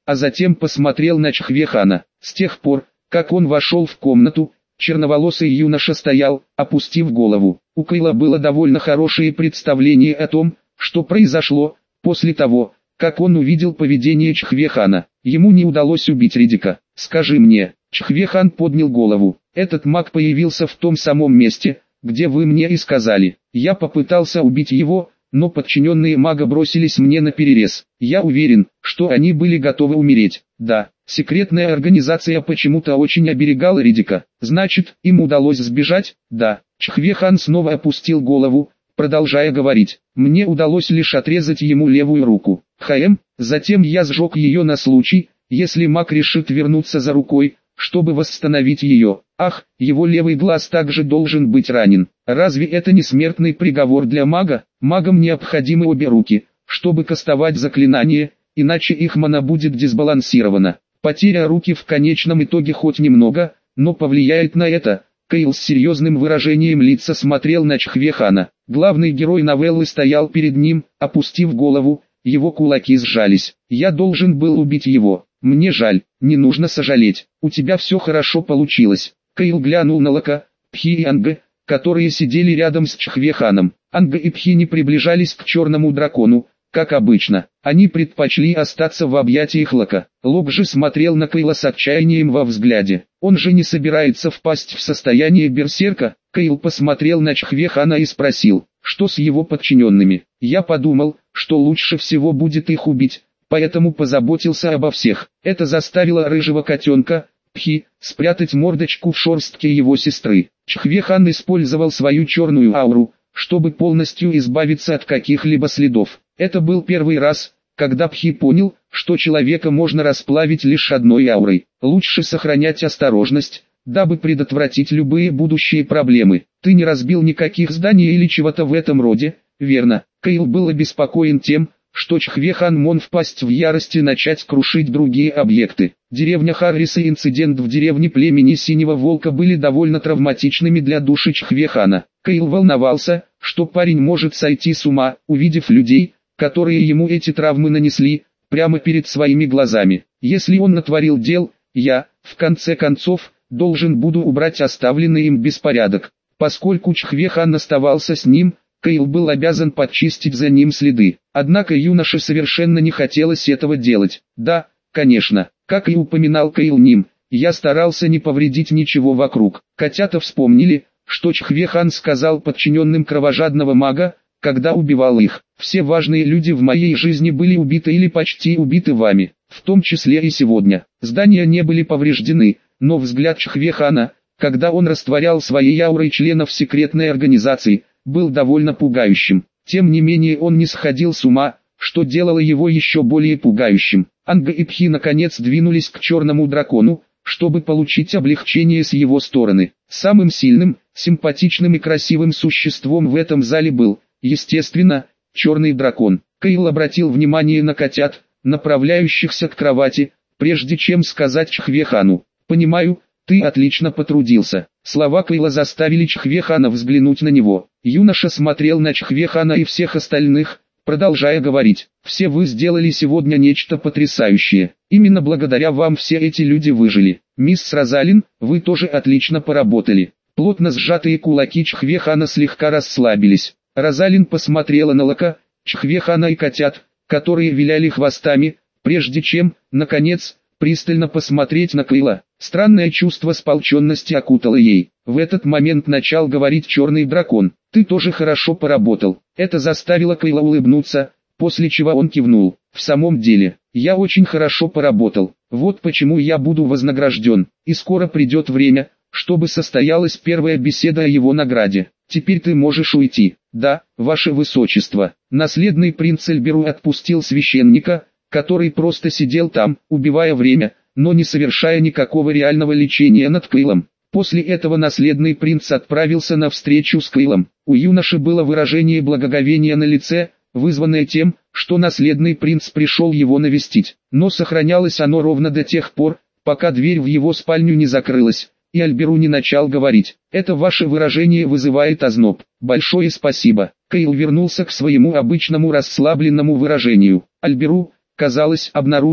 а затем посмотрел на Чхвехана. С тех пор, как он вошел в комнату, черноволосый юноша стоял, опустив голову. У Кейла было довольно хорошее представление о том, что произошло, после того, как он увидел поведение Чхвехана. Ему не удалось убить Риддика. «Скажи мне». Чхвехан поднял голову. «Этот маг появился в том самом месте, где вы мне и сказали. Я попытался убить его, но подчиненные мага бросились мне на перерез. Я уверен, что они были готовы умереть. Да, секретная организация почему-то очень оберегала Риддика. Значит, им удалось сбежать? Да». Чхвехан снова опустил голову, продолжая говорить. «Мне удалось лишь отрезать ему левую руку. Хм, затем я сжег ее на случай, если маг решит вернуться за рукой, чтобы восстановить ее. Ах, его левый глаз также должен быть ранен. Разве это не смертный приговор для мага? Магам необходимы обе руки, чтобы кастовать заклинание, иначе их мана будет дисбалансирована. Потеря руки в конечном итоге хоть немного, но повлияет на это». Кейл с серьезным выражением лица смотрел на Чхвехана. Главный герой новеллы стоял перед ним, опустив голову, его кулаки сжались. «Я должен был убить его. Мне жаль, не нужно сожалеть, у тебя все хорошо получилось». Кейл глянул на Лока, Пхи и Анга, которые сидели рядом с Чхвеханом. Анга и Пхи не приближались к черному дракону, как обычно. Они предпочли остаться в объятиях Лока. Лок же смотрел на Кейла с отчаянием во взгляде. Он же не собирается впасть в состояние берсерка. Кейл посмотрел на Чхвехана и спросил, что с его подчиненными. «Я подумал, что лучше всего будет их убить, поэтому позаботился обо всех». Это заставило рыжего котенка, Пхи, спрятать мордочку в шерстке его сестры. Чхвехан использовал свою черную ауру, чтобы полностью избавиться от каких-либо следов. Это был первый раз, когда Пхи понял, что человека можно расплавить лишь одной аурой. Лучше сохранять осторожность, дабы предотвратить любые будущие проблемы. «Ты не разбил никаких зданий или чего-то в этом роде, верно?» Кейл был обеспокоен тем, что Чхвехан мог впасть в ярость и начать крушить другие объекты. Деревня Харрис и инцидент в деревне племени Синего Волка были довольно травматичными для души Чхвехана. Кейл волновался, что парень может сойти с ума, увидев людей, которые ему эти травмы нанесли, прямо перед своими глазами. Если он натворил дел, я, в конце концов, должен буду убрать оставленный им беспорядок. Поскольку Чхвехан оставался с ним, Кейл был обязан подчистить за ним следы. Однако юноше совершенно не хотелось этого делать. Да, конечно, как и упоминал Кейл Ним, я старался не повредить ничего вокруг. Котята вспомнили, что Чхвехан сказал подчиненным кровожадного мага, когда убивал их. «Все важные люди в моей жизни были убиты или почти убиты вами, в том числе и сегодня». Здания не были повреждены, но взгляд Чхвехана, когда он растворял своей аурой членов секретной организации, был довольно пугающим. Тем не менее он не сходил с ума, что делало его еще более пугающим. Анга и Пхи наконец двинулись к черному дракону, чтобы получить облегчение с его стороны. Самым сильным, симпатичным и красивым существом в этом зале был, естественно, черный дракон. Кейл обратил внимание на котят, направляющихся к кровати, прежде чем сказать Чхвехану: «Понимаю, ты отлично потрудился». Слова Кейла заставили Чхвехана взглянуть на него. Юноша смотрел на Чхвехана и всех остальных, продолжая говорить: «Все вы сделали сегодня нечто потрясающее. Именно благодаря вам все эти люди выжили. Мисс Розалин, вы тоже отлично поработали». Плотно сжатые кулаки Чхвехана слегка расслабились. Розалин посмотрела на Лока, Чхвехана и котят, которые виляли хвостами, прежде чем, наконец, пристально посмотреть на Кейла. Странное чувство сплоченности окутало ей. В этот момент начал говорить черный дракон: «Ты тоже хорошо поработал». Это заставило Кейла улыбнуться, после чего он кивнул. «В самом деле, я очень хорошо поработал. Вот почему я буду вознагражден. И скоро придет время, чтобы состоялась первая беседа о его награде. Теперь ты можешь уйти». «Да, ваше высочество». Наследный принц Эльберу отпустил священника, который просто сидел там, убивая время, но не совершая никакого реального лечения над Кейлом. После этого наследный принц отправился на встречу с Кейлом. У юноши было выражение благоговения на лице, вызванное тем, что наследный принц пришел его навестить. Но сохранялось оно ровно до тех пор, пока дверь в его спальню не закрылась, и Альберу не начал говорить: «Это ваше выражение вызывает озноб. Большое спасибо». Кейл вернулся к своему обычному расслабленному выражению. Альберу, казалось, обнаружил,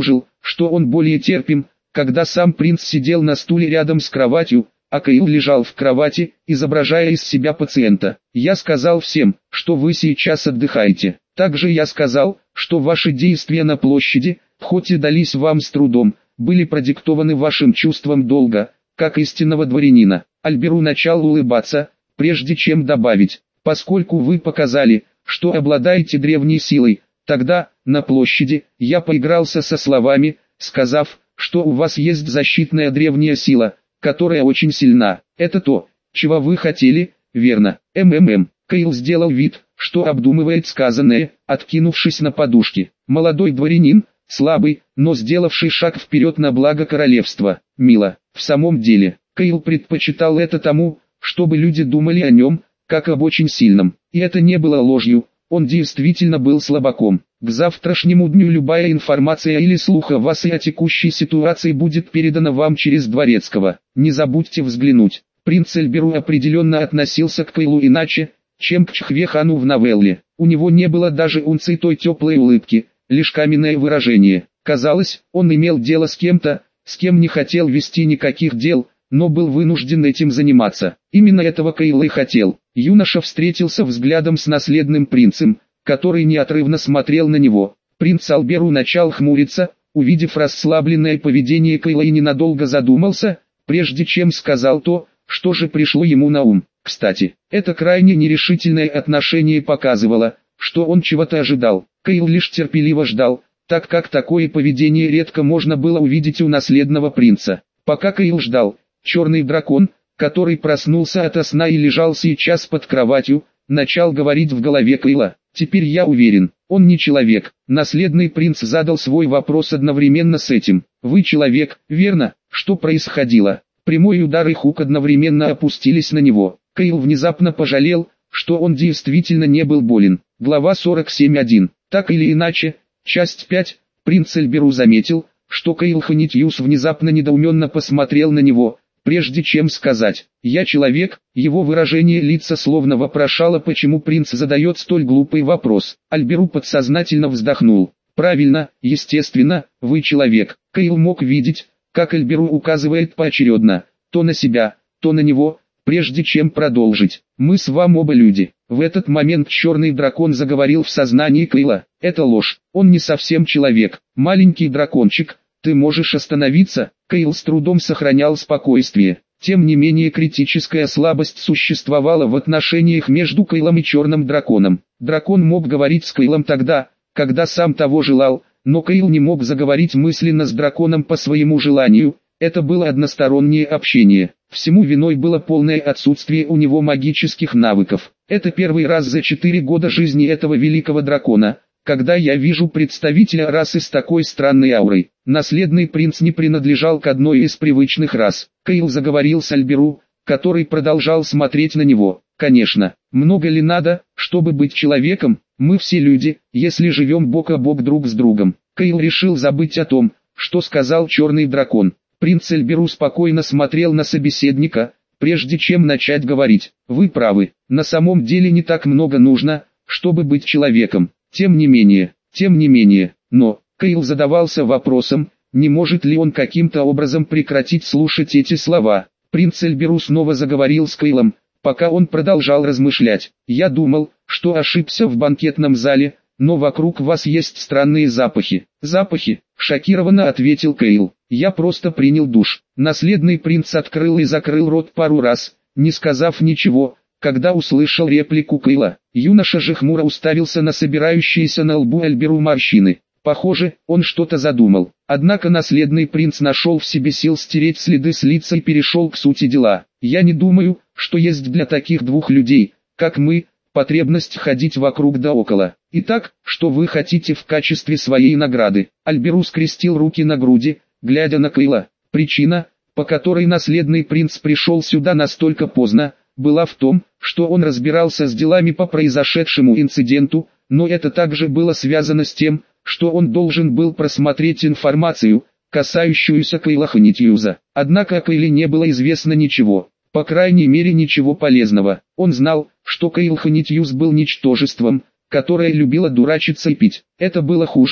что он более терпим, когда сам принц сидел на стуле рядом с кроватью, а Кайл лежал в кровати, изображая из себя пациента. Я сказал всем, что вы сейчас отдыхаете. Также я сказал, что ваши действия на площади, хоть и дались вам с трудом, были продиктованы вашим чувством долга, как истинного дворянина. Альберу начал улыбаться, прежде чем добавить, поскольку вы показали, что обладаете древней силой, тогда, на площади, я поигрался со словами, сказав, что у вас есть защитная древняя сила, которая очень сильна. Это то, чего вы хотели, верно? МММ. Кайл сделал вид, что обдумывает сказанное, откинувшись на подушки. Молодой дворянин, слабый, но сделавший шаг вперед на благо королевства. Мило. В самом деле, Кайл предпочитал это тому, чтобы люди думали о нем, как об очень сильном. И это не было ложью, он действительно был слабаком. К завтрашнему дню любая информация или слух о вас и о текущей ситуации будет передана вам через дворецкого. Не забудьте взглянуть. Принц Альберу определенно относился к Кайлу иначе, чем к Чхвехану в новелле. У него не было даже унции той теплой улыбки, лишь каменное выражение. Казалось, он имел дело с кем-то, с кем не хотел вести никаких дел, но был вынужден этим заниматься. Именно этого Кайл и хотел. Юноша встретился взглядом с наследным принцем, который неотрывно смотрел на него. Принц Альберу начал хмуриться, увидев расслабленное поведение Кайла, и ненадолго задумался, прежде чем сказал то, что же пришло ему на ум. Кстати, это крайне нерешительное отношение показывало, что он чего-то ожидал. Кайл лишь терпеливо ждал, так как такое поведение редко можно было увидеть у наследного принца. Пока Кайл ждал, черный дракон, который проснулся ото сна и лежал сейчас под кроватью, начал говорить в голове Кайла. «Теперь я уверен, он не человек». Наследный принц задал свой вопрос одновременно с этим. «Вы человек, верно? Что происходило?» Прямой удар и хук одновременно опустились на него. Кайл внезапно пожалел, что он действительно не был болен. Глава сорок семь точка один. Так или иначе, часть пять. Принц Альберу заметил, что Кайл Ханитьюс внезапно недоуменно посмотрел на него, прежде чем сказать «Я человек», его выражение лица словно вопрошало, почему принц задает столь глупый вопрос. Альберу подсознательно вздохнул. «Правильно, естественно, вы человек». Кайл мог видеть, как Альберу указывает поочередно, то на себя, то на него, прежде чем продолжить. «Мы с вами оба люди». В этот момент черный дракон заговорил в сознании Кайла. «Это ложь, он не совсем человек. Маленький дракончик, ты можешь остановиться?» Кайл с трудом сохранял спокойствие. Тем не менее критическая слабость существовала в отношениях между Кайлом и черным драконом. Дракон мог говорить с Кайлом тогда, когда сам того желал, но Кайл не мог заговорить мысленно с драконом по своему желанию. Это было одностороннее общение. Всему виной было полное отсутствие у него магических навыков. Это первый раз за четыре года жизни этого великого дракона, когда я вижу представителя расы с такой странной аурой. Наследный принц не принадлежал к одной из привычных рас. Кайл заговорил с Альберу, который продолжал смотреть на него. «Конечно, много ли надо, чтобы быть человеком? Мы все люди, если живем бок о бок друг с другом». Кайл решил забыть о том, что сказал черный дракон. Принц Альберу спокойно смотрел на собеседника, прежде чем начать говорить. «Вы правы, на самом деле не так много нужно, чтобы быть человеком. Тем не менее, тем не менее, но...» Кайл задавался вопросом, не может ли он каким-то образом прекратить слушать эти слова. Принц Альберу снова заговорил с Кайлом, пока он продолжал размышлять. «Я думал, что ошибся в банкетном зале, но вокруг вас есть странные запахи». «Запахи?» — шокированно ответил Кайл. «Я просто принял душ». Наследный принц открыл и закрыл рот пару раз, не сказав ничего, когда услышал реплику Кайла. Юноша же хмуро уставился на собирающиеся на лбу Альберу морщины. Похоже, он что-то задумал. Однако наследный принц нашел в себе сил стереть следы с лица и перешел к сути дела. «Я не думаю, что есть для таких двух людей, как мы, потребность ходить вокруг да около. Итак, что вы хотите в качестве своей награды?» Альберу скрестил руки на груди, глядя на Кайла. Причина, по которой наследный принц пришел сюда настолько поздно, была в том, что он разбирался с делами по произошедшему инциденту, но это также было связано с тем, что он должен был просмотреть информацию, касающуюся Кайла Ханитьюза. Однако о Кайле не было известно ничего, по крайней мере ничего полезного. Он знал, что Кайл Ханитьюз был ничтожеством, которое любило дурачиться и пить. Это было хуже,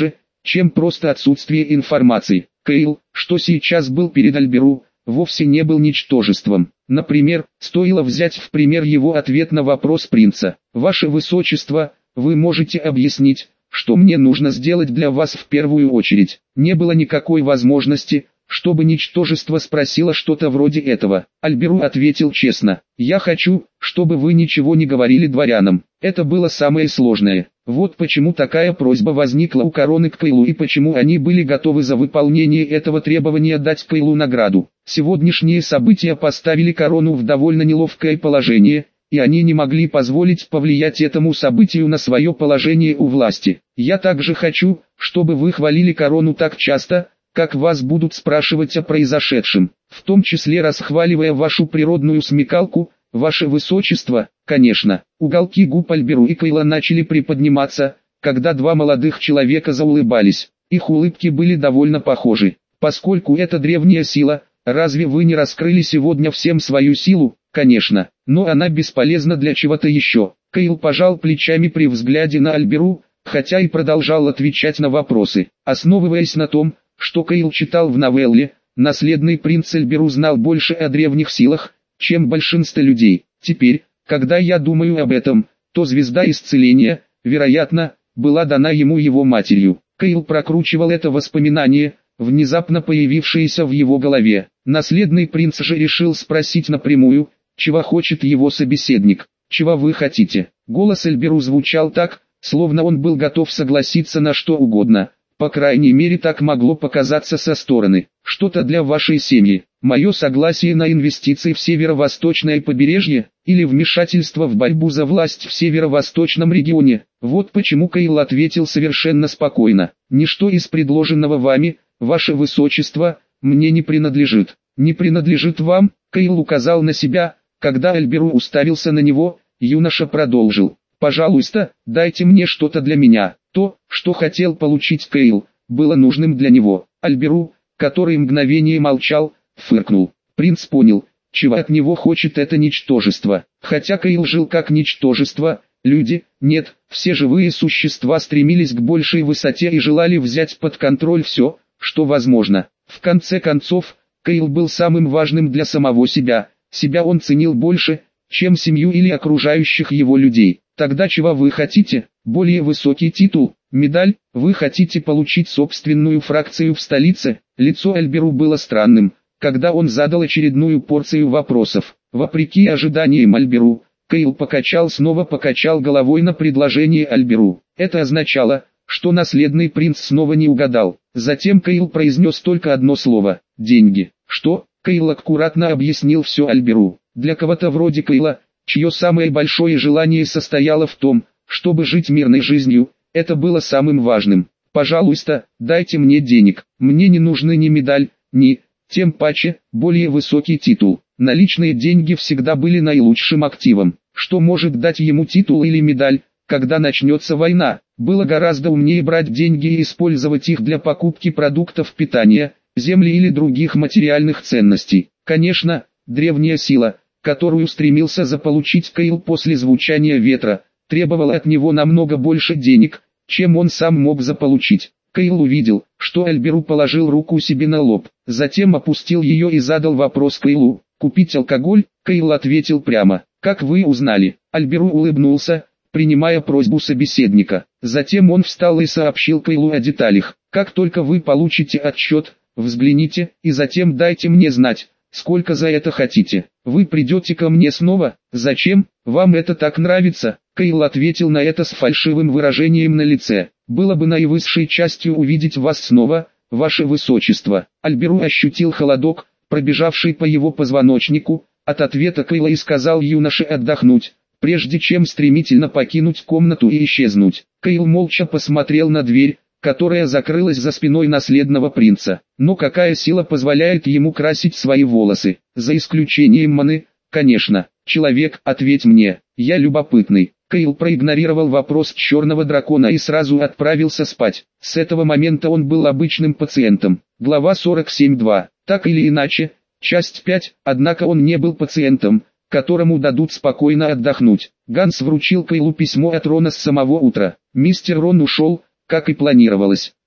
чем просто отсутствие информации. Кейл, что сейчас был перед Альберу, вовсе не был ничтожеством. Например, стоило взять в пример его ответ на вопрос принца. «Ваше Высочество, вы можете объяснить, что мне нужно сделать для вас в первую очередь?» Не было никакой возможности, чтобы ничтожество спросило что-то вроде этого. Альберу ответил честно: «Я хочу, чтобы вы ничего не говорили дворянам». Это было самое сложное. Вот почему такая просьба возникла у короны к Кейлу и почему они были готовы за выполнение этого требования дать Кейлу награду. Сегодняшние события поставили корону в довольно неловкое положение, и они не могли позволить повлиять этому событию на свое положение у власти. «Я также хочу, чтобы вы хвалили корону так часто, как вас будут спрашивать о произошедшем, в том числе расхваливая вашу природную смекалку, ваше Высочество». Конечно, уголки губ Альберу и Кейла начали приподниматься, когда два молодых человека заулыбались. Их улыбки были довольно похожи. «Поскольку это древняя сила, разве вы не раскрыли сегодня всем свою силу?» «Конечно, но она бесполезна для чего-то еще». Кейл пожал плечами при взгляде на Альберу, хотя и продолжал отвечать на вопросы. Основываясь на том, что Кейл читал в новелле, наследный принц Альберу знал больше о древних силах, чем большинство людей. Теперь, когда я думаю об этом, то звезда исцеления, вероятно, была дана ему его матерью. Кейл прокручивал это воспоминание, внезапно появившееся в его голове. Наследный принц же решил спросить напрямую, чего хочет его собеседник. «Чего вы хотите?» Голос Альберу звучал так, словно он был готов согласиться на что угодно. По крайней мере, так могло показаться со стороны. «Что-то для вашей семьи. Мое согласие на инвестиции в северо-восточное побережье, или вмешательство в борьбу за власть в северо-восточном регионе». Вот почему Кейл ответил совершенно спокойно: «Ничто из предложенного вами, ваше Высочество, мне не принадлежит». «Не принадлежит вам?» Кейл указал на себя. Когда Альберу уставился на него, юноша продолжил: «Пожалуйста, дайте мне что-то для меня». То, что хотел получить Кейл, было нужным для него. Альберу, который мгновение молчал, фыркнул. Принц понял, чего от него хочет это ничтожество. Хотя Кейл жил как ничтожество, люди, нет, все живые существа стремились к большей высоте и желали взять под контроль все, что возможно. В конце концов, Кейл был самым важным для самого себя. Себя он ценил больше, чем семью или окружающих его людей. Тогда чего вы хотите? Более высокий титул, медаль? Вы хотите получить собственную фракцию в столице? Лицо Альберу было странным, когда он задал очередную порцию вопросов. Вопреки ожиданиям Альберу, Кейл покачал снова покачал головой на предложение Альберу. Это означало, что наследный принц снова не угадал. Затем Кейл произнес только одно слово: деньги. Что? Кейл аккуратно объяснил все Альберу. Для кого-то вроде Кейла, чье самое большое желание состояло в том, чтобы жить мирной жизнью, это было самым важным. «Пожалуйста, дайте мне денег. Мне не нужны ни медаль, ни, тем паче, более высокий титул». Наличные деньги всегда были наилучшим активом. Что может дать ему титул или медаль, когда начнется война? Было гораздо умнее брать деньги и использовать их для покупки продуктов питания, земли или других материальных ценностей. Конечно, древняя сила, которую стремился заполучить Кейл после звучания ветра, требовала от него намного больше денег, чем он сам мог заполучить. Кейл увидел, что Альберу положил руку себе на лоб, затем опустил ее и задал вопрос Кейлу: «Купить алкоголь?» Кейл ответил прямо: «Как вы узнали?» Альберу улыбнулся, принимая просьбу собеседника. Затем он встал и сообщил Кейлу о деталях. «Как только вы получите отчет, взгляните, и затем дайте мне знать, сколько за это хотите. Вы придете ко мне снова? Зачем? Вам это так нравится?» Кейл ответил на это с фальшивым выражением на лице. «Было бы наивысшей частью увидеть вас снова, ваше Высочество». Альберу ощутил холодок, пробежавший по его позвоночнику, от ответа Кейла, и сказал юноше отдохнуть, прежде чем стремительно покинуть комнату и исчезнуть. Кейл молча посмотрел на дверь, которая закрылась за спиной наследного принца. Но какая сила позволяет ему красить свои волосы? За исключением маны, конечно. «Человек, ответь мне, я любопытный». Кейл проигнорировал вопрос черного дракона и сразу отправился спать. С этого момента он был обычным пациентом. Глава сорок семь два. Так или иначе, часть пять, однако он не был пациентом, которому дадут спокойно отдохнуть. Ганс вручил Кейлу письмо от Рона с самого утра. Мистер Рон ушел, как и планировалось.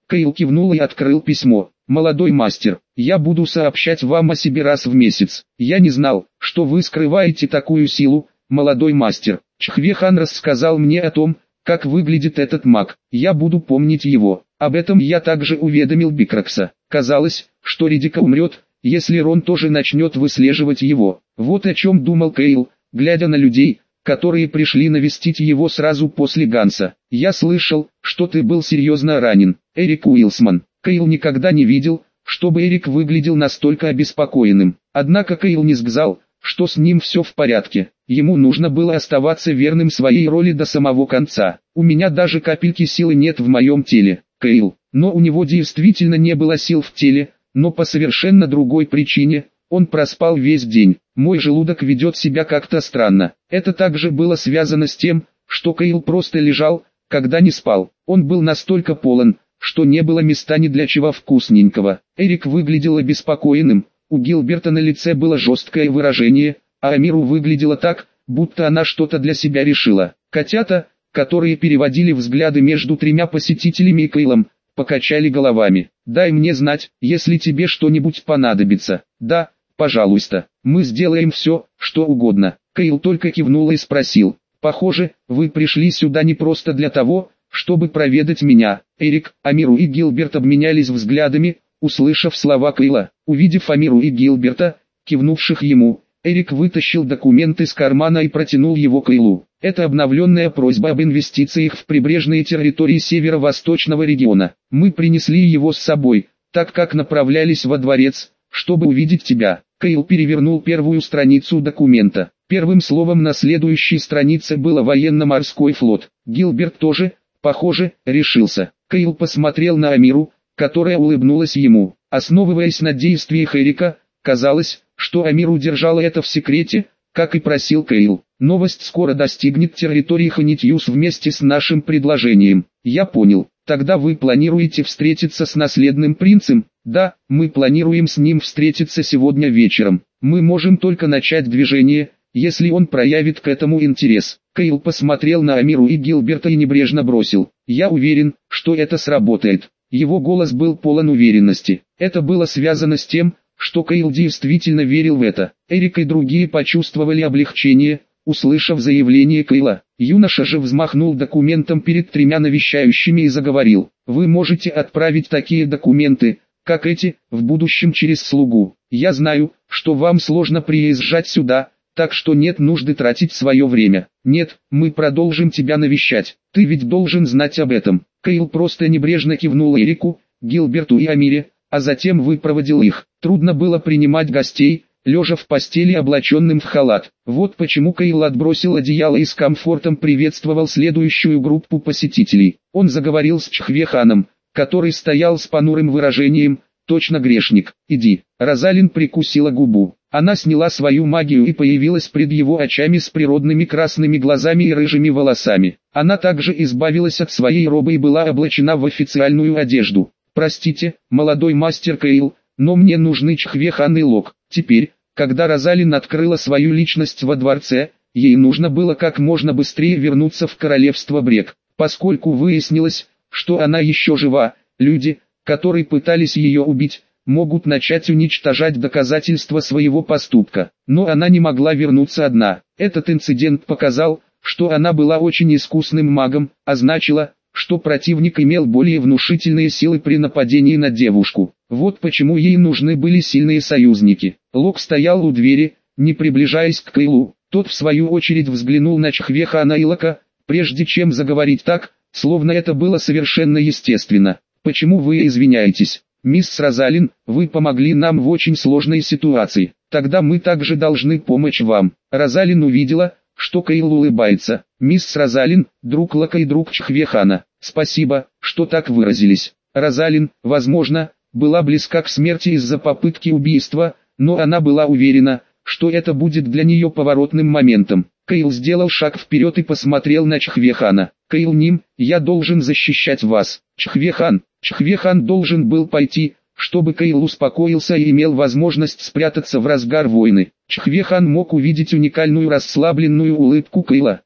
Кейл кивнул и открыл письмо. «Молодой мастер, я буду сообщать вам о себе раз в месяц. Я не знал, что вы скрываете такую силу, молодой мастер. Чхве-хан рассказал мне о том, как выглядит этот маг. Я буду помнить его. Об этом я также уведомил Бикракса. Казалось, что Ридика умрет, если Рон тоже начнет выслеживать его. Вот о чем думал Кейл, глядя на людей, которые пришли навестить его сразу после Ганса. Я слышал, что ты был серьезно ранен, Эрик Уилсман». Кейл никогда не видел, чтобы Эрик выглядел настолько обеспокоенным. Однако Кейл не сказал, что с ним все в порядке. Ему нужно было оставаться верным своей роли до самого конца. «У меня даже капельки силы нет в моем теле, Кейл». Но у него действительно не было сил в теле, но по совершенно другой причине. Он проспал весь день. Мой желудок ведет себя как-то странно. Это также было связано с тем, что Кейл просто лежал, когда не спал. Он был настолько полон, что не было места ни для чего вкусненького. Эрик выглядел обеспокоенным, у Гилберта на лице было жесткое выражение, а Амиру выглядела так, будто она что-то для себя решила. Котята, которые переводили взгляды между тремя посетителями и Кейлом, покачали головами. «Дай мне знать, если тебе что-нибудь понадобится». «Да, пожалуйста, мы сделаем все, что угодно». Кейл только кивнул и спросил: «Похоже, вы пришли сюда не просто для того, чтобы проведать меня». Эрик, Амиру и Гилберт обменялись взглядами, услышав слова Кейла. Увидев Амиру и Гилберта, кивнувших ему, Эрик вытащил документ из кармана и протянул его Кейлу. Это обновленная просьба об инвестициях в прибрежные территории северо-восточного региона. Мы принесли его с собой, так как направлялись во дворец, чтобы увидеть тебя. Кейл перевернул первую страницу документа. Первым словом на следующей странице было военно-морской флот. Гилберт тоже, похоже, решился. Кейл посмотрел на Амиру, которая улыбнулась ему. Основываясь на действиях Эрика, казалось, что Амиру держала это в секрете, как и просил Кейл. «Новость скоро достигнет территории Ханитьюс вместе с нашим предложением». «Я понял. Тогда вы планируете встретиться с наследным принцем?» «Да, мы планируем с ним встретиться сегодня вечером. Мы можем только начать движение, если он проявит к этому интерес». Кейл посмотрел на Амиру и Гилберта и небрежно бросил: «Я уверен, что это сработает». Его голос был полон уверенности. Это было связано с тем, что Кейл действительно верил в это. Эрик и другие почувствовали облегчение, услышав заявление Кейла. Юноша же взмахнул документом перед тремя навещающими и заговорил: «Вы можете отправить такие документы, как эти, в будущем через слугу. Я знаю, что вам сложно приезжать сюда, так что нет нужды тратить свое время. Нет, мы продолжим тебя навещать, ты ведь должен знать об этом». Кейл просто небрежно кивнул Эрику, Гилберту и Амире, а затем выпроводил их. Трудно было принимать гостей, лежа в постели облаченным в халат. Вот почему Кейл отбросил одеяло и с комфортом приветствовал следующую группу посетителей. Он заговорил с Чхве-ханом, который стоял с понурым выражением: «Точно грешник, иди». Розалин прикусила губу. Она сняла свою магию и появилась пред его очами с природными красными глазами и рыжими волосами. Она также избавилась от своей робы и была облачена в официальную одежду. «Простите, молодой мастер Кейл, но мне нужны Чхве-хан и Лок». Теперь, когда Розалин открыла свою личность во дворце, ей нужно было как можно быстрее вернуться в королевство Брег. Поскольку выяснилось, что она еще жива, люди, которые пытались ее убить, могут начать уничтожать доказательства своего поступка. Но она не могла вернуться одна. Этот инцидент показал, что она была очень искусным магом, а значило, что противник имел более внушительные силы при нападении на девушку. Вот почему ей нужны были сильные союзники. Лок стоял у двери, не приближаясь к Кейлу. Тот в свою очередь взглянул на Чхве-хана и Лока, прежде чем заговорить так, словно это было совершенно естественно. «Почему вы извиняетесь? Мисс Розалин, вы помогли нам в очень сложной ситуации. Тогда мы также должны помочь вам». Розалин увидела, что Кейл улыбается. «Мисс Розалин, друг Лока и друг Чхве-хана, спасибо, что так выразились». Розалин, возможно, была близка к смерти из-за попытки убийства, но она была уверена, что это будет для нее поворотным моментом. Кейл сделал шаг вперед и посмотрел на Чхве-хана. «Кейл Ним, я должен защищать вас». «Чхве-хан». Чхве-хан должен был пойти, чтобы Кейл успокоился и имел возможность спрятаться в разгар войны. Чхве-хан мог увидеть уникальную расслабленную улыбку Кейла.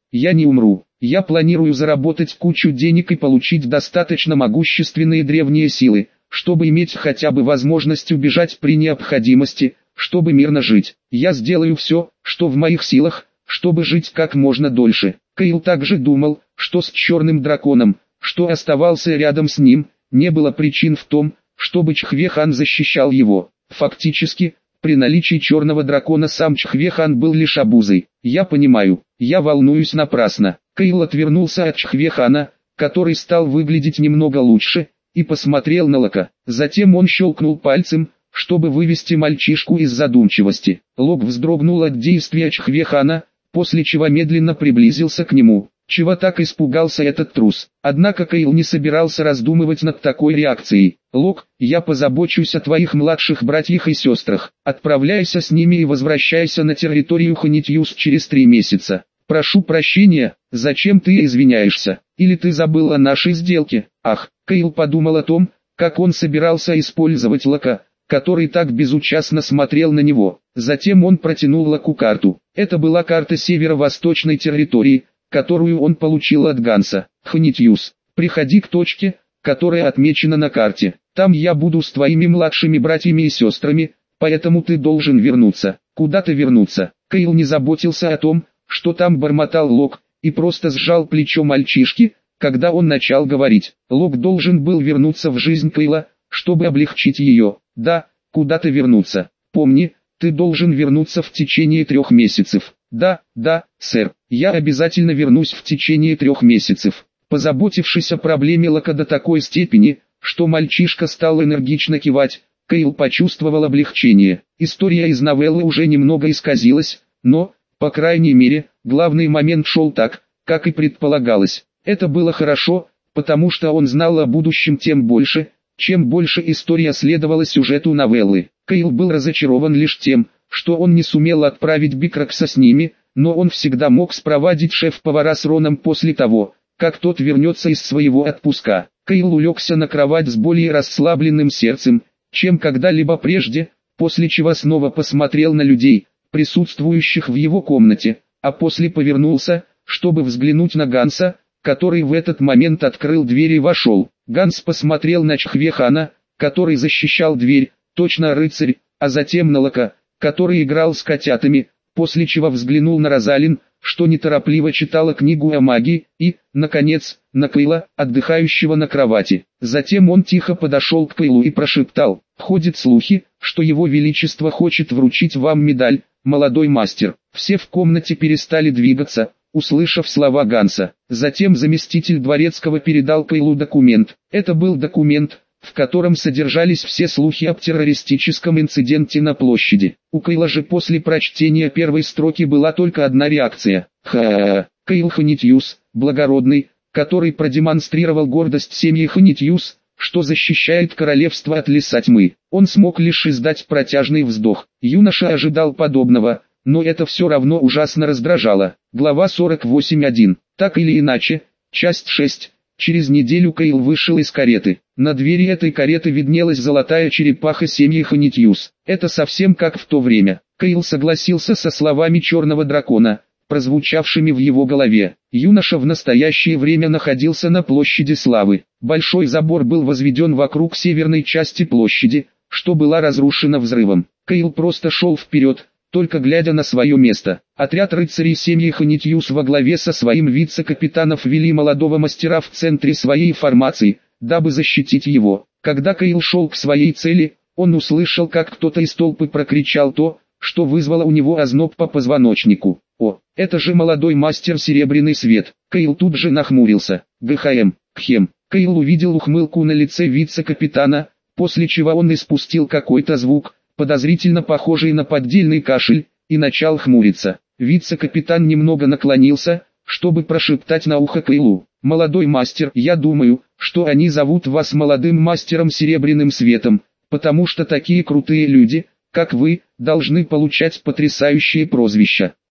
я не умру. Я планирую заработать кучу денег и получить достаточно могущественные древние силы, чтобы иметь хотя бы возможность убежать при необходимости, чтобы мирно жить. Я сделаю все, что в моих силах, чтобы жить как можно дольше. Кайл также думал, что с черным драконом, что оставался рядом с ним, не было причин в том, чтобы Чхве-хан защищал его. Фактически, при наличии черного дракона сам Чхве-хан был лишь обузой. Я понимаю, я волнуюсь напрасно. Кайл отвернулся от Чхве-хана, который стал выглядеть немного лучше, и посмотрел на Лока. Затем он щелкнул пальцем, чтобы вывести мальчишку из задумчивости. Лок вздрогнул от действия Чхве-хана, после чего медленно приблизился к нему. Чего так испугался этот трус? Однако Кайл не собирался раздумывать над такой реакцией. «Лок, я позабочусь о твоих младших братьях и сестрах. Отправляйся с ними и возвращайся на территорию Ханитьюс через три месяца. Прошу прощения, зачем ты извиняешься? Или ты забыл о нашей сделке?» Ах, Кайл подумал о том, как он собирался использовать Лока, который так безучастно смотрел на него. Затем он протянул Локу карту. Это была карта северо-восточной территории, которую он получил от Ганса. «Ханитьюс, приходи к точке, которая отмечена на карте. Там я буду с твоими младшими братьями и сестрами, поэтому ты должен вернуться». «Куда-то вернуться?» Кайл не заботился о том, что там бормотал Лок, и просто сжал плечо мальчишки, когда он начал говорить. Лок должен был вернуться в жизнь Кайла, чтобы облегчить ее. «Да, куда-то вернуться. Помни, ты должен вернуться в течение трех месяцев». «Да, да, сэр, я обязательно вернусь в течение трех месяцев». Позаботившись о проблеме Лока до такой степени, что мальчишка стал энергично кивать, Кайл почувствовал облегчение. История из новеллы уже немного исказилась, но, по крайней мере, главный момент шел так, как и предполагалось. Это было хорошо, потому что он знал о будущем тем больше, чем больше история следовала сюжету новеллы. Кайл был разочарован лишь тем, что он не сумел отправить Бикракса с ними, но он всегда мог спровадить шеф-повара с Роном после того, как тот вернется из своего отпуска. Кайл улегся на кровать с более расслабленным сердцем, чем когда-либо прежде, после чего снова посмотрел на людей, присутствующих в его комнате, а после повернулся, чтобы взглянуть на Ганса, который в этот момент открыл дверь и вошел. Ганс посмотрел на Чхве-хана, который защищал дверь, точно рыцарь, а затем на Лока, который играл с котятами, после чего взглянул на Розалин, что неторопливо читала книгу о магии, и, наконец, на Кайла, отдыхающего на кровати. Затем он тихо подошел к Кайлу и прошептал: «Ходят слухи, что его величество хочет вручить вам медаль, молодой мастер». Все в комнате перестали двигаться, услышав слова Ганса. Затем заместитель дворецкого передал Кайлу документ. Это был документ, в котором содержались все слухи об террористическом инциденте на площади. У Кайла же после прочтения первой строки была только одна реакция. Ха-ха-ха. Кайл Ханитьюс, благородный, который продемонстрировал гордость семьи Ханитьюс, что защищает королевство от леса тьмы. Он смог лишь издать протяжный вздох. Юноша ожидал подобного, но это все равно ужасно раздражало. Глава сорок восемь точка один. Так или иначе, часть шесть. Через неделю Кайл вышел из кареты. На двери этой кареты виднелась золотая черепаха семьи Ханитьюс. Это совсем как в то время. Кайл согласился со словами черного дракона, прозвучавшими в его голове. Юноша в настоящее время находился на площади Славы. Большой забор был возведен вокруг северной части площади, что была разрушена взрывом. Кайл просто шел вперед, только глядя на свое место. Отряд рыцарей семьи Ханитьюс во главе со своим вице-капитаном ввели молодого мастера в центре своей формации, дабы защитить его. Когда Кайл шел к своей цели, он услышал, как кто-то из толпы прокричал то, что вызвало у него озноб по позвоночнику. «О, это же молодой мастер Серебряный Свет!» Кайл тут же нахмурился. ГХМ, Кхем. Кайл увидел ухмылку на лице вице-капитана, после чего он испустил какой-то звук, подозрительно похожий на поддельный кашель, и начал хмуриться. Вице-капитан немного наклонился, чтобы прошептать на ухо Кайлу: «Молодой мастер, я думаю, что они зовут вас молодым мастером Серебряным Светом, потому что такие крутые люди, как вы, должны получать потрясающие прозвища».